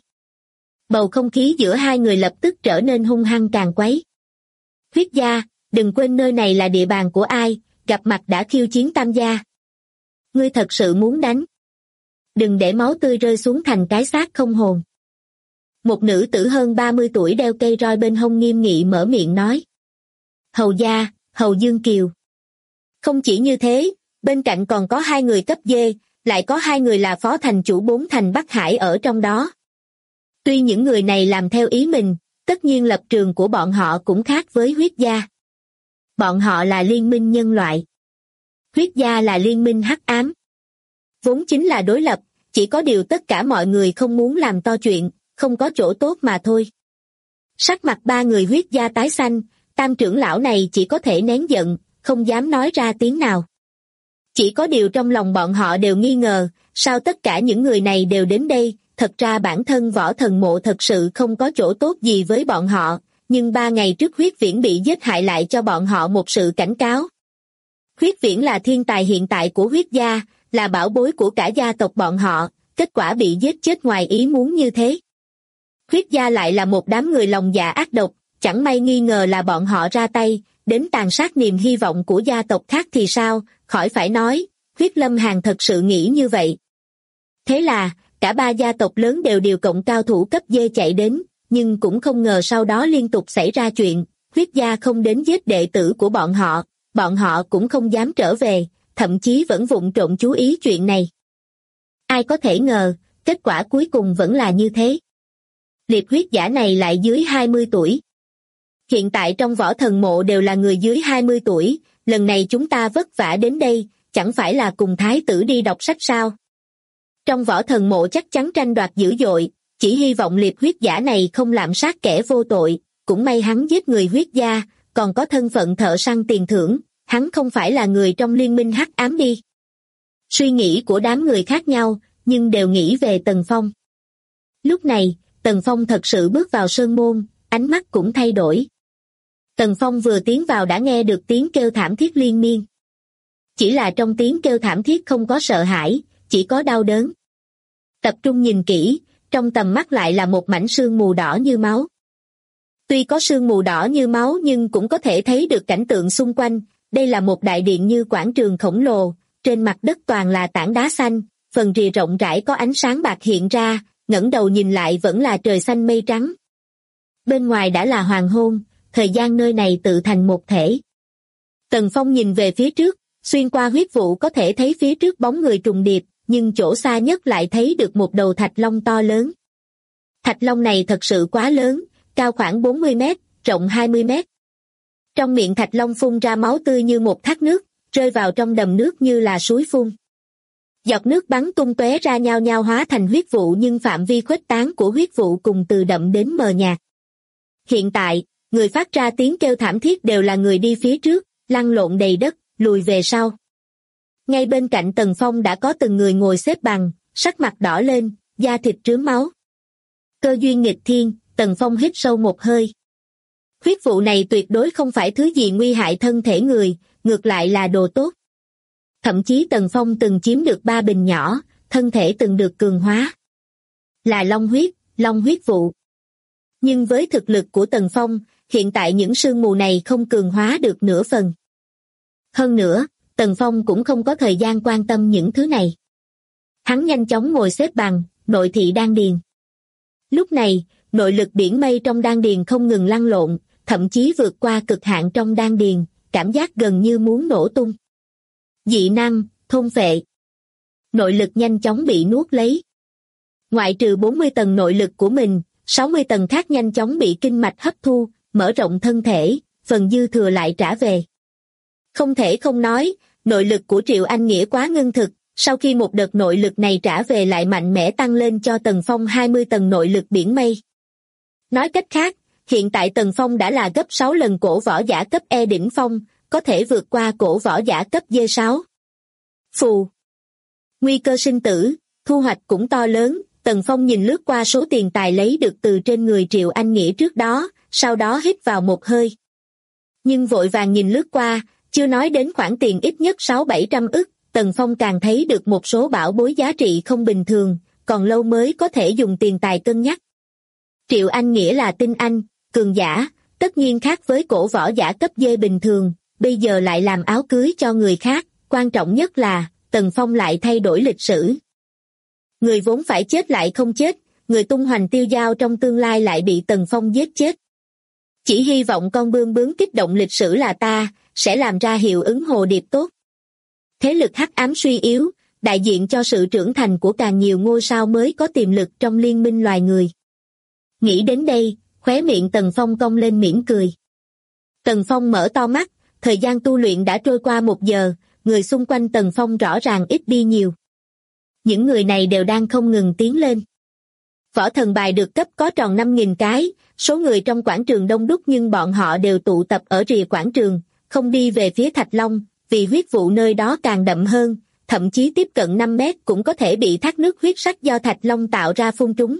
Bầu không khí giữa hai người lập tức trở nên hung hăng càng quấy. Huyết gia, đừng quên nơi này là địa bàn của ai, gặp mặt đã khiêu chiến tam gia. Ngươi thật sự muốn đánh. Đừng để máu tươi rơi xuống thành cái xác không hồn. Một nữ tử hơn 30 tuổi đeo cây roi bên hông nghiêm nghị mở miệng nói. Hầu gia, Hầu Dương Kiều. Không chỉ như thế, bên cạnh còn có 2 người cấp D, lại có 2 người là phó thành chủ 4 thành Bắc Hải ở trong đó. Tuy những người này làm theo ý mình, tất nhiên lập trường của bọn họ cũng khác với huyết gia. Bọn họ là liên minh nhân loại. Huyết gia là liên minh hắc ám. Vốn chính là đối lập, chỉ có điều tất cả mọi người không muốn làm to chuyện, không có chỗ tốt mà thôi. Sắc mặt 3 người huyết gia tái xanh, tam trưởng lão này chỉ có thể nén giận, không dám nói ra tiếng nào. Chỉ có điều trong lòng bọn họ đều nghi ngờ, sao tất cả những người này đều đến đây, thật ra bản thân Võ Thần Mộ thật sự không có chỗ tốt gì với bọn họ, nhưng 3 ngày trước Huyết Viễn bị giết hại lại cho bọn họ một sự cảnh cáo. Huyết Viễn là thiên tài hiện tại của huyết gia, là bảo bối của cả gia tộc bọn họ, kết quả bị giết chết ngoài ý muốn như thế. Huyết gia lại là một đám người lòng dạ ác độc, chẳng may nghi ngờ là bọn họ ra tay, đến tàn sát niềm hy vọng của gia tộc khác thì sao, khỏi phải nói, Huyết Lâm Hàn thật sự nghĩ như vậy. Thế là, cả 3 gia tộc lớn đều điều cộng cao thủ cấp D chạy đến, nhưng cũng không ngờ sau đó liên tục xảy ra chuyện, huyết gia không đến giết đệ tử của bọn họ cũng không dám trở về, thậm chí vẫn vụng trộm chú ý chuyện này. Ai có thể ngờ, kết quả cuối cùng vẫn là như thế. Liệp huyết giả này lại dưới 20 tuổi. Hiện tại trong Võ Thần Mộ đều là người dưới 20 tuổi, lần này chúng ta vất vả đến đây, chẳng phải là cùng thái tử đi đọc sách sao? Trong Võ Thần Mộ chắc chắn tranh đoạt dữ dội, chỉ hy vọng liệp huyết giả này không lạm sát kẻ vô tội, cũng may hắn giết người huyết gia, còn có thân phận thợ săn tiền thưởng, hắn không phải là người trong liên minh hắc ám đi. Suy nghĩ của đám người khác nhau, nhưng đều nghĩ về Tần Phong. Lúc này, Tần Phong thật sự bước vào sơn môn, ánh mắt cũng thay đổi. Tần Phong vừa tiến vào đã nghe được tiếng kêu thảm thiết liên miên. Chỉ là trong tiếng kêu thảm thiết không có sợ hãi, chỉ có đau đớn. Tập trung nhìn kỹ, trong tầm mắt lại là một mảnh sương mù đỏ như máu. Tuy có sương mù đỏ như máu nhưng cũng có thể thấy được cảnh tượng xung quanh, đây là một đại điện như quảng trường khổng lồ, trên mặt đất toàn là tảng đá xanh, phần rìa rộng rãi có ánh sáng bạc hiện ra, ngẩng đầu nhìn lại vẫn là trời xanh mây trắng. Bên ngoài đã là hoàng hôn, thời gian nơi này tự thành một thể. Tần Phong nhìn về phía trước, xuyên qua huyết vụ có thể thấy phía trước bóng người trùng điệp, nhưng chỗ xa nhất lại thấy được một đầu thạch long to lớn. Thạch long này thật sự quá lớn, cao khoảng 40 mét, rộng 20 mét. Trong miệng thạch long phun ra máu tươi như một thác nước, rơi vào trong đầm nước như là suối phun. Giọt nước bắn tung tóe ra nhao nhao hóa thành huyết vụ nhưng phạm vi khuếch tán của huyết vụ cùng từ đậm đến mờ nhạt. Hiện tại, người phát ra tiếng kêu thảm thiết đều là người đi phía trước, lăn lộn đầy đất, lùi về sau. Ngay bên cạnh Tần Phong đã có từng người ngồi xếp bằng, sắc mặt đỏ lên, da thịt rướm máu. Cơ duyên nghịch thiên, Tần Phong hít sâu một hơi. Huyết vụ này tuyệt đối không phải thứ gì nguy hại thân thể người, ngược lại là đồ tốt. Thậm chí Tần Phong từng chiếm được 3 bình nhỏ, thân thể từng được cường hóa. Là long huyết vụ. Nhưng với thực lực của Tần Phong, hiện tại những sương mù này không cường hóa được nửa phần. Hơn nữa, Tần Phong cũng không có thời gian quan tâm những thứ này. Hắn nhanh chóng ngồi xếp bằng, nội thị đan điền. Lúc này, nội lực biển mây trong đan điền không ngừng lăn lộn, thậm chí vượt qua cực hạn trong đan điền, cảm giác gần như muốn nổ tung. Dị năng, thôn phệ. Nội lực nhanh chóng bị nuốt lấy. Ngoại trừ 40 tầng nội lực của mình, 60 tầng khác nhanh chóng bị kinh mạch hấp thu, mở rộng thân thể, phần dư thừa lại trả về. Không thể không nói, nội lực của Triệu Anh Nghĩa quá ngưng thực, sau khi một đợt nội lực này trả về lại mạnh mẽ tăng lên cho Tần Phong 20 tầng nội lực biển mây. Nói cách khác, hiện tại Tần Phong đã là gấp 6 lần cổ võ giả cấp E đỉnh phong, có thể vượt qua cổ võ giả cấp D6. Phù. Nguy cơ sinh tử, thu hoạch cũng to lớn, Tần Phong nhìn lướt qua số tiền tài lấy được từ trên người Triệu Anh Nghĩa trước đó, sau đó hít vào một hơi. Nhưng vội vàng nhìn lướt qua, chưa nói đến khoản tiền ít nhất 600-700 ức, Tần Phong càng thấy được một số bảo bối giá trị không bình thường, còn lâu mới có thể dùng tiền tài cân nhắc. Triệu Anh Nghĩa là tinh anh, cường giả, tất nhiên khác với cổ võ giả cấp D bình thường, bây giờ lại làm áo cưới cho người khác, quan trọng nhất là, Tần Phong lại thay đổi lịch sử. Người vốn phải chết lại không chết, người tung hoành tiêu dao trong tương lai lại bị Tần Phong giết chết. Chỉ hy vọng con bươm bướm kích động lịch sử là ta, sẽ làm ra hiệu ứng hồ điệp tốt. Thế lực hắc ám suy yếu, đại diện cho sự trưởng thành của càng nhiều ngôi sao mới có tiềm lực trong liên minh loài người. Nghĩ đến đây, khóe miệng Tần Phong cong lên mỉm cười. Tần Phong mở to mắt, thời gian tu luyện đã trôi qua 1 giờ, người xung quanh Tần Phong rõ ràng ít đi nhiều. Những người này đều đang không ngừng tiến lên. Võ thần bài được cấp có tròn 5.000 cái, số người trong quảng trường đông đúc nhưng bọn họ đều tụ tập ở rìa quảng trường, không đi về phía Thạch Long, vì huyết vụ nơi đó càng đậm hơn, thậm chí tiếp cận 5 mét cũng có thể bị thác nước huyết sắc do Thạch Long tạo ra phun trúng.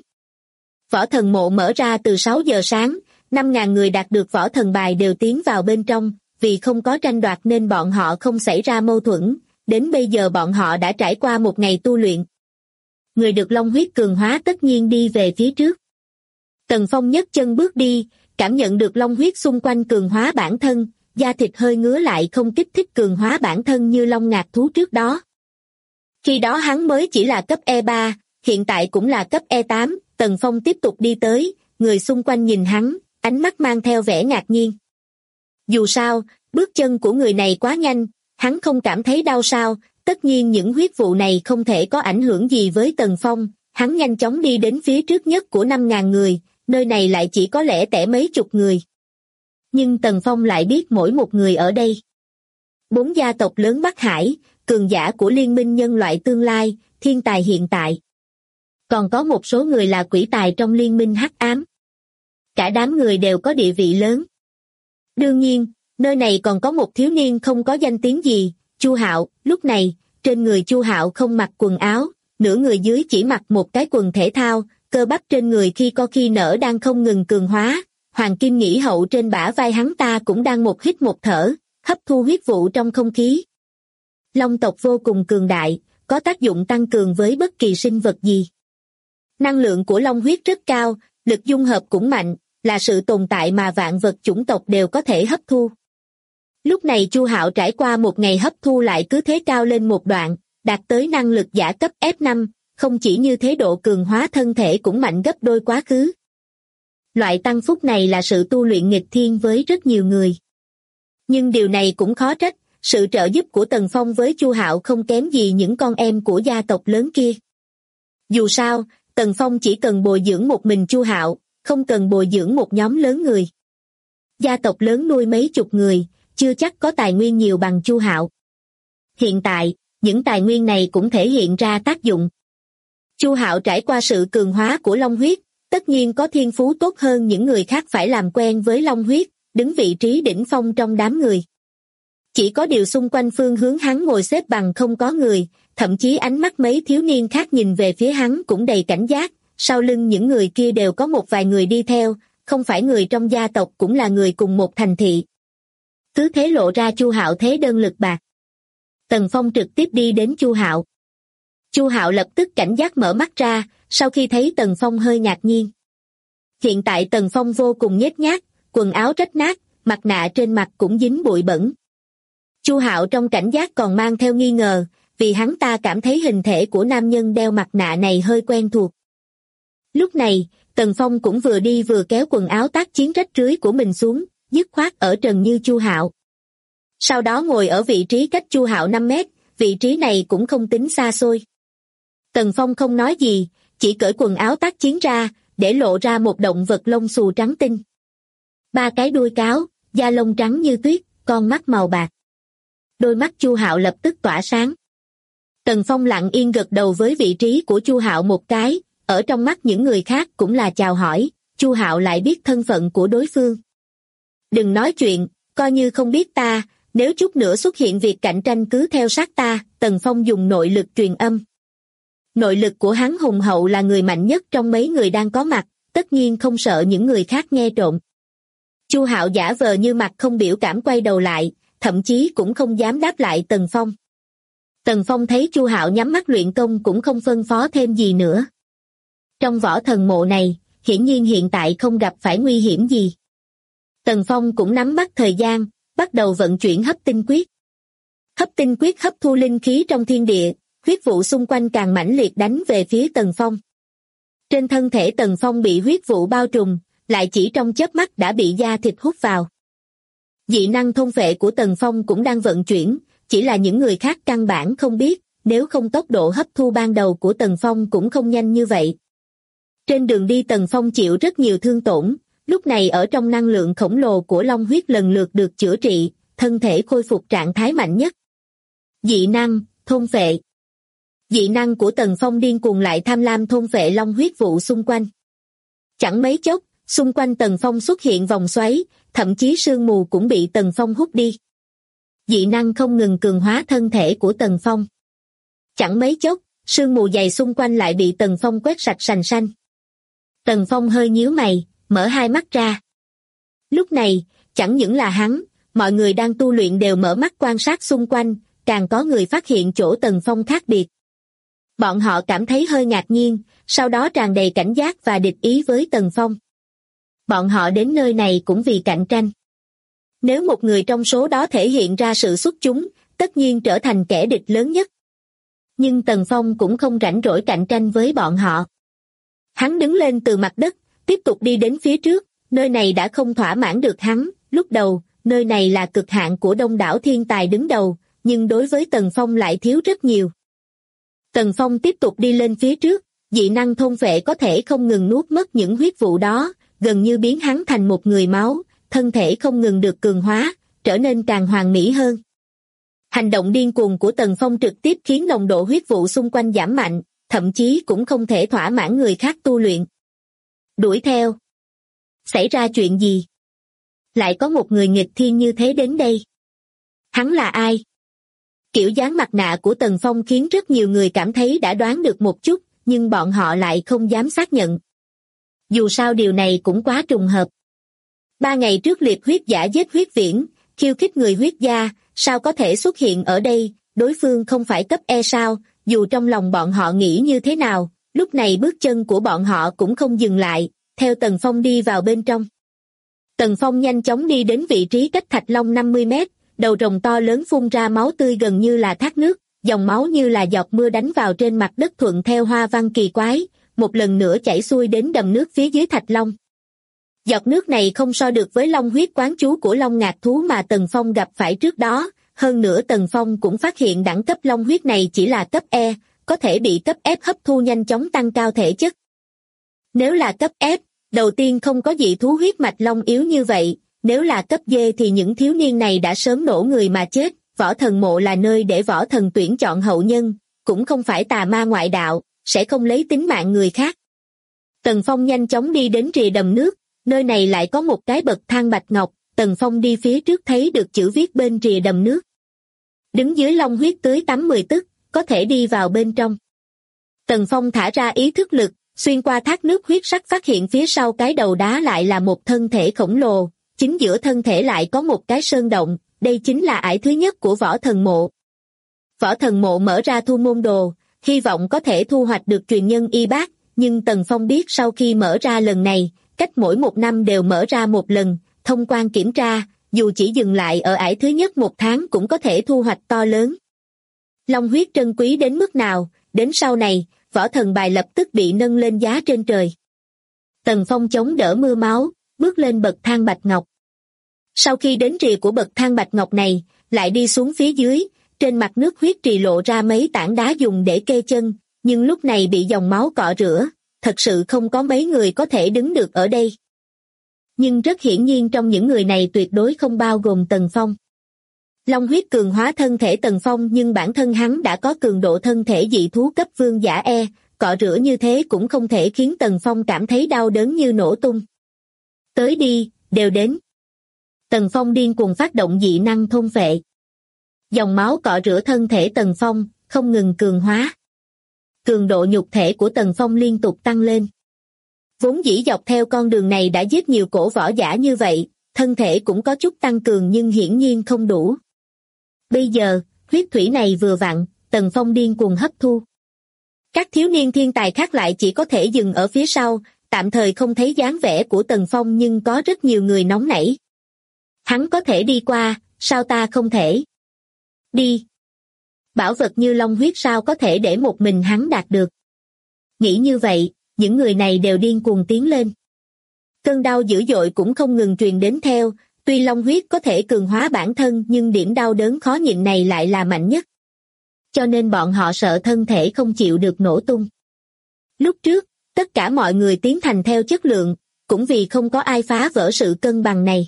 Võ thần mộ mở ra từ 6 giờ sáng, 5.000 người đạt được võ thần bài đều tiến vào bên trong, vì không có tranh đoạt nên bọn họ không xảy ra mâu thuẫn, đến bây giờ bọn họ đã trải qua 1 ngày tu luyện. Người được long huyết cường hóa tất nhiên đi về phía trước. Tần Phong nhấc chân bước đi, cảm nhận được long huyết xung quanh cường hóa bản thân, da thịt hơi ngứa lại không kích thích cường hóa bản thân như long ngạc thú trước đó. Khi đó hắn mới chỉ là cấp E3, hiện tại cũng là cấp E8, Tần Phong tiếp tục đi tới, người xung quanh nhìn hắn, ánh mắt mang theo vẻ ngạc nhiên. Dù sao, bước chân của người này quá nhanh, hắn không cảm thấy đau sao, tất nhiên những huyết vụ này không thể có ảnh hưởng gì với Tần Phong, hắn nhanh chóng đi đến phía trước nhất của 5.000 người, nơi này lại chỉ có lẻ tẻ mấy chục người. Nhưng Tần Phong lại biết mỗi một người ở đây. 4 gia tộc lớn Bắc Hải, cường giả của liên minh nhân loại tương lai, thiên tài hiện tại. Còn có một số người là quỷ tài trong liên minh hắc ám. Cả đám người đều có địa vị lớn. Đương nhiên, nơi này còn có một thiếu niên không có danh tiếng gì, Chu Hạo. Lúc này, trên người Chu Hạo không mặc quần áo, nửa người dưới chỉ mặc một cái quần thể thao, cơ bắp trên người khi có khi nở đang không ngừng cường hóa, hoàng kim nhĩ hậu trên bả vai hắn ta cũng đang một hít một thở, hấp thu huyết vụ trong không khí. Long tộc vô cùng cường đại, có tác dụng tăng cường với bất kỳ sinh vật gì. Năng lượng của long huyết rất cao, lực dung hợp cũng mạnh, là sự tồn tại mà vạn vật chủng tộc đều có thể hấp thu. Lúc này Chu Hạo trải qua 1 ngày hấp thu lại cứ thế cao lên một đoạn, đạt tới năng lực giả cấp F5, không chỉ như thế độ cường hóa thân thể cũng mạnh gấp đôi quá khứ. Loại tăng phúc này là sự tu luyện nghịch thiên với rất nhiều người. Nhưng điều này cũng khó trách, sự trợ giúp của Tần Phong với Chu Hạo không kém gì những con em của gia tộc lớn kia. Dù sao, Tần Phong chỉ cần bồi dưỡng một mình Chu Hạo, không cần bồi dưỡng một nhóm lớn người. Gia tộc lớn nuôi mấy chục người, chưa chắc có tài nguyên nhiều bằng Chu Hạo. Hiện tại, những tài nguyên này cũng thể hiện ra tác dụng. Chu Hạo trải qua sự cường hóa của long huyết, tất nhiên có thiên phú tốt hơn những người khác phải làm quen với long huyết, đứng vị trí đỉnh phong trong đám người. Chỉ có điều xung quanh phương hướng hắn ngồi xếp bằng không có người, thậm chí ánh mắt mấy thiếu niên khác nhìn về phía hắn cũng đầy cảnh giác, sau lưng những người kia đều có một vài người đi theo, không phải người trong gia tộc cũng là người cùng một thành thị. Cứ thế lộ ra Chu Hạo thế đơn lực bạc. Tần Phong trực tiếp đi đến Chu Hạo. Chu Hạo lập tức cảnh giác mở mắt ra, sau khi thấy Tần Phong hơi ngạc nhiên. Hiện tại Tần Phong vô cùng nhếch nhác, quần áo rách nát, mặt nạ trên mặt cũng dính bụi bẩn. Chu Hạo trong cảnh giác còn mang theo nghi ngờ, vì hắn ta cảm thấy hình thể của nam nhân đeo mặt nạ này hơi quen thuộc. Lúc này, Tần Phong cũng vừa đi vừa kéo quần áo tác chiến rách rưới của mình xuống, dứt khoát ở trần như Chu Hạo. Sau đó ngồi ở vị trí cách Chu Hạo 5 mét, vị trí này cũng không tính xa xôi. Tần Phong không nói gì, chỉ cởi quần áo tác chiến ra, để lộ ra một động vật lông xù trắng tinh. 3 cái đuôi cáo, da lông trắng như tuyết, con mắt màu bạc. Đôi mắt Chu Hạo lập tức tỏa sáng. Tần Phong lặng yên gật đầu với vị trí của Chu Hạo một cái, ở trong mắt những người khác cũng là chào hỏi, Chu Hạo lại biết thân phận của đối phương. Đừng nói chuyện, coi như không biết ta, nếu chút nữa xuất hiện việc cạnh tranh cứ theo sát ta, Tần Phong dùng nội lực truyền âm. Nội lực của hắn hùng hậu là người mạnh nhất trong mấy người đang có mặt, tất nhiên không sợ những người khác nghe trộm. Chu Hạo giả vờ như mặt không biểu cảm quay đầu lại, thậm chí cũng không dám đáp lại Tần Phong. Tần Phong thấy Chu Hạo nhắm mắt luyện công cũng không phân phó thêm gì nữa. Trong võ thần mộ này, hiển nhiên hiện tại không gặp phải nguy hiểm gì. Tần Phong cũng nắm bắt thời gian, bắt đầu vận chuyển hấp tinh quyết. Hấp tinh quyết hấp thu linh khí trong thiên địa, huyết vụ xung quanh càng mãnh liệt đánh về phía Tần Phong. Trên thân thể Tần Phong bị huyết vụ bao trùm, lại chỉ trong chớp mắt đã bị da thịt hút vào. Dị năng thôn phệ của Tần Phong cũng đang vận chuyển, chỉ là những người khác căn bản không biết, nếu không tốc độ hấp thu ban đầu của Tần Phong cũng không nhanh như vậy. Trên đường đi Tần Phong chịu rất nhiều thương tổn, lúc này ở trong năng lượng khổng lồ của long huyết lần lượt được chữa trị, thân thể khôi phục trạng thái mạnh nhất. Dị năng, thôn phệ. Dị năng của Tần Phong điên cuồng lại tham lam thôn phệ long huyết vụ xung quanh. Chẳng mấy chốc, xung quanh Tần Phong xuất hiện vòng xoáy, thậm chí sương mù cũng bị Tần Phong hút đi. Dị năng không ngừng cường hóa thân thể của Tần Phong. Chẳng mấy chốc, sương mù dày xung quanh lại bị Tần Phong quét sạch sành sanh. Tần Phong hơi nhíu mày, mở hai mắt ra. Lúc này, chẳng những là hắn, mọi người đang tu luyện đều mở mắt quan sát xung quanh, càng có người phát hiện chỗ Tần Phong khác biệt. Bọn họ cảm thấy hơi ngạc nhiên, sau đó tràn đầy cảnh giác và địch ý với Tần Phong. Bọn họ đến nơi này cũng vì cạnh tranh. Nếu một người trong số đó thể hiện ra sự xuất chúng, tất nhiên trở thành kẻ địch lớn nhất. Nhưng Tần Phong cũng không rảnh rỗi cạnh tranh với bọn họ. Hắn đứng lên từ mặt đất, tiếp tục đi đến phía trước, nơi này đã không thỏa mãn được hắn, lúc đầu, nơi này là cực hạn của đông đảo thiên tài đứng đầu, nhưng đối với Tần Phong lại thiếu rất nhiều. Tần Phong tiếp tục đi lên phía trước, dị năng thôn phệ có thể không ngừng nuốt mất những huyết vụ đó, gần như biến hắn thành một người máu, thân thể không ngừng được cường hóa, trở nên càng hoàn mỹ hơn. Hành động điên cuồng của Tần Phong trực tiếp khiến nồng độ huyết vụ xung quanh giảm mạnh, thậm chí cũng không thể thỏa mãn người khác tu luyện. Đuổi theo. Xảy ra chuyện gì? Lại có một người nghịch thiên như thế đến đây. Hắn là ai? Kiểu dáng mặt nạ của Tần Phong khiến rất nhiều người cảm thấy đã đoán được một chút, nhưng bọn họ lại không dám xác nhận. Dù sao điều này cũng quá trùng hợp. 3 ngày trước liệt huyết giả giết huyết viễn, khiêu khích người huyết gia, sao có thể xuất hiện ở đây, đối phương không phải cấp E sao, dù trong lòng bọn họ nghĩ như thế nào, lúc này bước chân của bọn họ cũng không dừng lại, theo Tần Phong đi vào bên trong. Tần Phong nhanh chóng đi đến vị trí cách Thạch Long 50 mét, đầu rồng to lớn phun ra máu tươi gần như là thác nước, dòng máu như là giọt mưa đánh vào trên mặt đất thuận theo hoa văn kỳ quái, một lần nữa chảy xuôi đến đầm nước phía dưới Thạch Long. Giọt nước này không so được với long huyết quán chú của long ngạc thú mà Tần Phong gặp phải trước đó, hơn nữa Tần Phong cũng phát hiện đẳng cấp long huyết này chỉ là cấp E, có thể bị cấp F hấp thu nhanh chóng tăng cao thể chất. Nếu là cấp F, đầu tiên không có dị thú huyết mạch long yếu như vậy, nếu là cấp D thì những thiếu niên này đã sớm nổ người mà chết, võ thần mộ là nơi để võ thần tuyển chọn hậu nhân, cũng không phải tà ma ngoại đạo, sẽ không lấy tính mạng người khác. Tần Phong nhanh chóng đi đến rìa đầm nước, nơi này lại có một cái bậc thang bạch ngọc, Tần Phong đi phía trước thấy được chữ viết bên rìa đầm nước. Đứng dưới long huyết tưới tắm 10 tức, có thể đi vào bên trong. Tần Phong thả ra ý thức lực, xuyên qua thác nước huyết sắc phát hiện phía sau cái đầu đá lại là một thân thể khổng lồ, chính giữa thân thể lại có một cái sơn động, đây chính là ải thứ nhất của võ thần mộ. Võ thần mộ mở ra thu môn đồ, hy vọng có thể thu hoạch được truyền nhân y bác, nhưng Tần Phong biết sau khi mở ra lần này, cách mỗi 1 năm đều mở ra một lần, thông quan kiểm tra, dù chỉ dừng lại ở ải thứ nhất 1 tháng cũng có thể thu hoạch to lớn. Long huyết trân quý đến mức nào, đến sau này, võ thần bài lập tức bị nâng lên giá trên trời. Tần Phong chống đỡ mưa máu, bước lên bậc thang bạch ngọc. Sau khi đến rìa của bậc thang bạch ngọc này, lại đi xuống phía dưới, trên mặt nước huyết trì lộ ra mấy tảng đá dùng để kê chân, nhưng lúc này bị dòng máu cọ rửa, thật sự không có mấy người có thể đứng được ở đây. Nhưng rất hiển nhiên trong những người này tuyệt đối không bao gồm Tần Phong. Long huyết cường hóa thân thể Tần Phong nhưng bản thân hắn đã có cường độ thân thể dị thú cấp vương giả E, cọ rửa như thế cũng không thể khiến Tần Phong cảm thấy đau đớn như nổ tung. Tới đi, đều đến. Tần Phong điên cuồng phát động dị năng thôn phệ. Dòng máu cọ rửa thân thể Tần Phong, không ngừng cường hóa. Cường độ nhục thể của Tần Phong liên tục tăng lên. Vốn dĩ dọc theo con đường này đã giết nhiều cổ võ giả như vậy, thân thể cũng có chút tăng cường nhưng hiển nhiên không đủ. Bây giờ, huyết thủy này vừa vặn, Tần Phong điên cuồng hấp thu. Các thiếu niên thiên tài khác lại chỉ có thể dừng ở phía sau, tạm thời không thấy dáng vẻ của Tần Phong nhưng có rất nhiều người nóng nảy. Hắn có thể đi qua, sao ta không thể? Đi! Bảo vật như long huyết sao có thể để một mình hắn đạt được? Nghĩ như vậy, những người này đều điên cuồng tiến lên. Cơn đau dữ dội cũng không ngừng truyền đến theo, tuy long huyết có thể cường hóa bản thân nhưng điểm đau đớn khó nhịn này lại là mạnh nhất. Cho nên bọn họ sợ thân thể không chịu được nổ tung. Lúc trước, tất cả mọi người tiến thành theo chất lượng, cũng vì không có ai phá vỡ sự cân bằng này.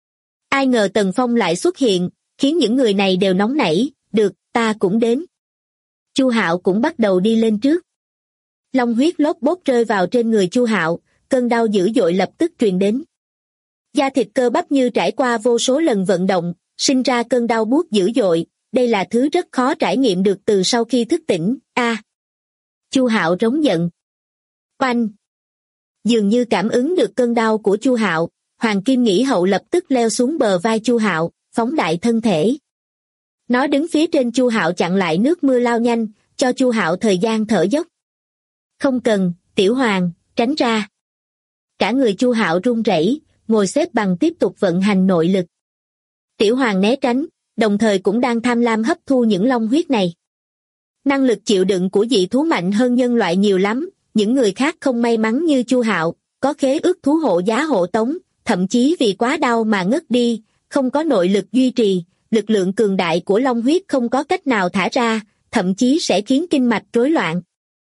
Ai ngờ Tần Phong lại xuất hiện, khiến những người này đều nóng nảy, được, ta cũng đến. Chu Hạo cũng bắt đầu đi lên trước. Long huyết lốp bốp rơi vào trên người Chu Hạo, cơn đau dữ dội lập tức truyền đến. Da thịt cơ bắp như trải qua vô số lần vận động, sinh ra cơn đau buốt dữ dội, đây là thứ rất khó trải nghiệm được từ sau khi thức tỉnh. Chu Hạo rống giận. Oanh! Dường như cảm ứng được cơn đau của Chu Hạo, Hoàng Kim Nghĩ Hậu lập tức leo xuống bờ vai Chu Hạo, phóng đại thân thể. Nó đứng phía trên Chu Hạo chặn lại nước mưa lao nhanh, cho Chu Hạo thời gian thở dốc. Không cần, Tiểu Hoàng, tránh ra. Cả người Chu Hạo run rẩy, ngồi xếp bằng tiếp tục vận hành nội lực. Tiểu Hoàng né tránh, đồng thời cũng đang tham lam hấp thu những long huyết này. Năng lực chịu đựng của dị thú mạnh hơn nhân loại nhiều lắm, những người khác không may mắn như Chu Hạo, có khế ước thú hộ giá hộ tống, thậm chí vì quá đau mà ngất đi, không có nội lực duy trì, lực lượng cường đại của long huyết không có cách nào thả ra, thậm chí sẽ khiến kinh mạch rối loạn.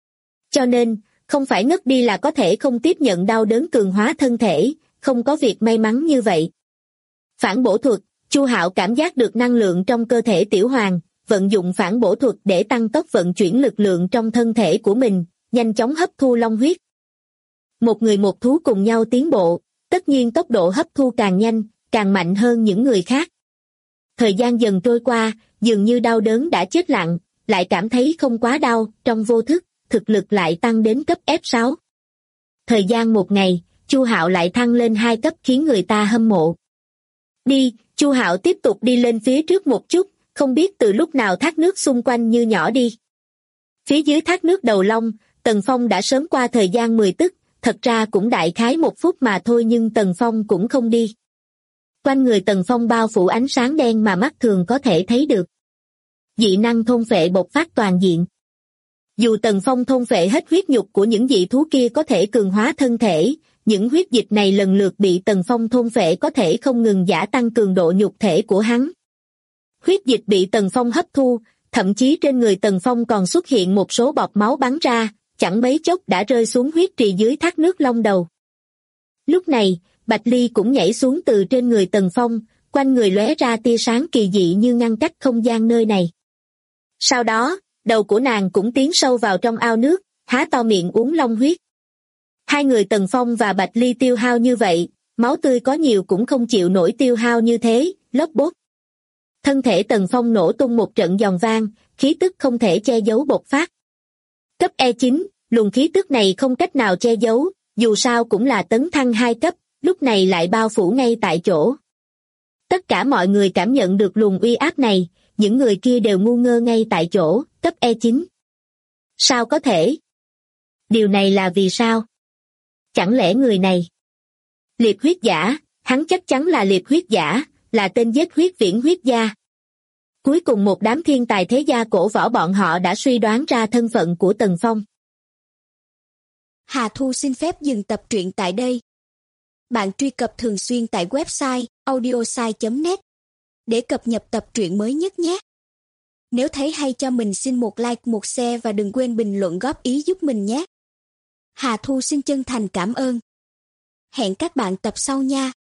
Cho nên, không phải ngất đi là có thể không tiếp nhận đau đớn cường hóa thân thể, không có việc may mắn như vậy. Phản bổ thuật, Chu Hạo cảm giác được năng lượng trong cơ thể Tiểu Hoàng, vận dụng phản bổ thuật để tăng tốc vận chuyển lực lượng trong thân thể của mình, nhanh chóng hấp thu long huyết. Một người một thú cùng nhau tiến bộ, tất nhiên tốc độ hấp thu càng nhanh, càng mạnh hơn những người khác. Thời gian dần trôi qua, dường như đau đớn đã chết lặng, lại cảm thấy không quá đau, trong vô thức, thực lực lại tăng đến cấp F6. Thời gian một ngày, Chu Hạo lại thăng lên 2 cấp khiến người ta hâm mộ. Đi, Chu Hạo tiếp tục đi lên phía trước một chút, không biết từ lúc nào thác nước xung quanh như nhỏ đi. Phía dưới thác nước đầu long, Tần Phong đã sớm qua thời gian 10 tức, thật ra cũng đại khái 1 phút mà thôi nhưng Tần Phong cũng không đi. Quanh người Tần Phong bao phủ ánh sáng đen mà mắt thường có thể thấy được. Dị năng thôn phệ bộc phát toàn diện. Dù Tần Phong thôn phệ hết huyết nhục của những dị thú kia có thể cường hóa thân thể, những huyết dịch này lần lượt bị Tần Phong thôn phệ có thể không ngừng gia tăng cường độ nhục thể của hắn. Huyết dịch bị Tần Phong hấp thu, thậm chí trên người Tần Phong còn xuất hiện một số bọt máu bắn ra, chẳng mấy chốc đã rơi xuống huyết trì dưới thác nước long đầu. Lúc này, Bạch Ly cũng nhảy xuống từ trên người Tần Phong, quanh người lóe ra tia sáng kỳ dị như ngăn cách không gian nơi này. Sau đó, đầu của nàng cũng tiến sâu vào trong ao nước, há to miệng uống long huyết. Hai người Tần Phong và Bạch Ly tiêu hao như vậy, máu tươi có nhiều cũng không chịu nổi tiêu hao như thế, lốp bốp. Thân thể Tần Phong nổ tung một trận giòn vang, khí tức không thể che giấu bộc phát. Cấp E9, luồng khí tức này không cách nào che giấu, dù sao cũng là tấn thăng 2 cấp, lúc này lại bao phủ ngay tại chỗ. Tất cả mọi người cảm nhận được luồng uy áp này, những người kia đều ngu ngơ ngay tại chỗ, cấp E9. Sao có thể? Điều này là vì sao? Chẳng lẽ người này? Liệt huyết giả, hắn chắc chắn là liệt huyết giả, là tên giết huyết viễn huyết gia. Cuối cùng một đám thiên tài thế gia cổ võ bọn họ đã suy đoán ra thân phận của Tần Phong. Hà Thu xin phép dừng tập truyện tại đây. Bạn truy cập thường xuyên tại website audiosai.net để cập nhật tập truyện mới nhất nhé. Nếu thấy hay cho mình xin một like, một share và đừng quên bình luận góp ý giúp mình nhé. Hà Thu xin chân thành cảm ơn. Hẹn các bạn tập sau nha.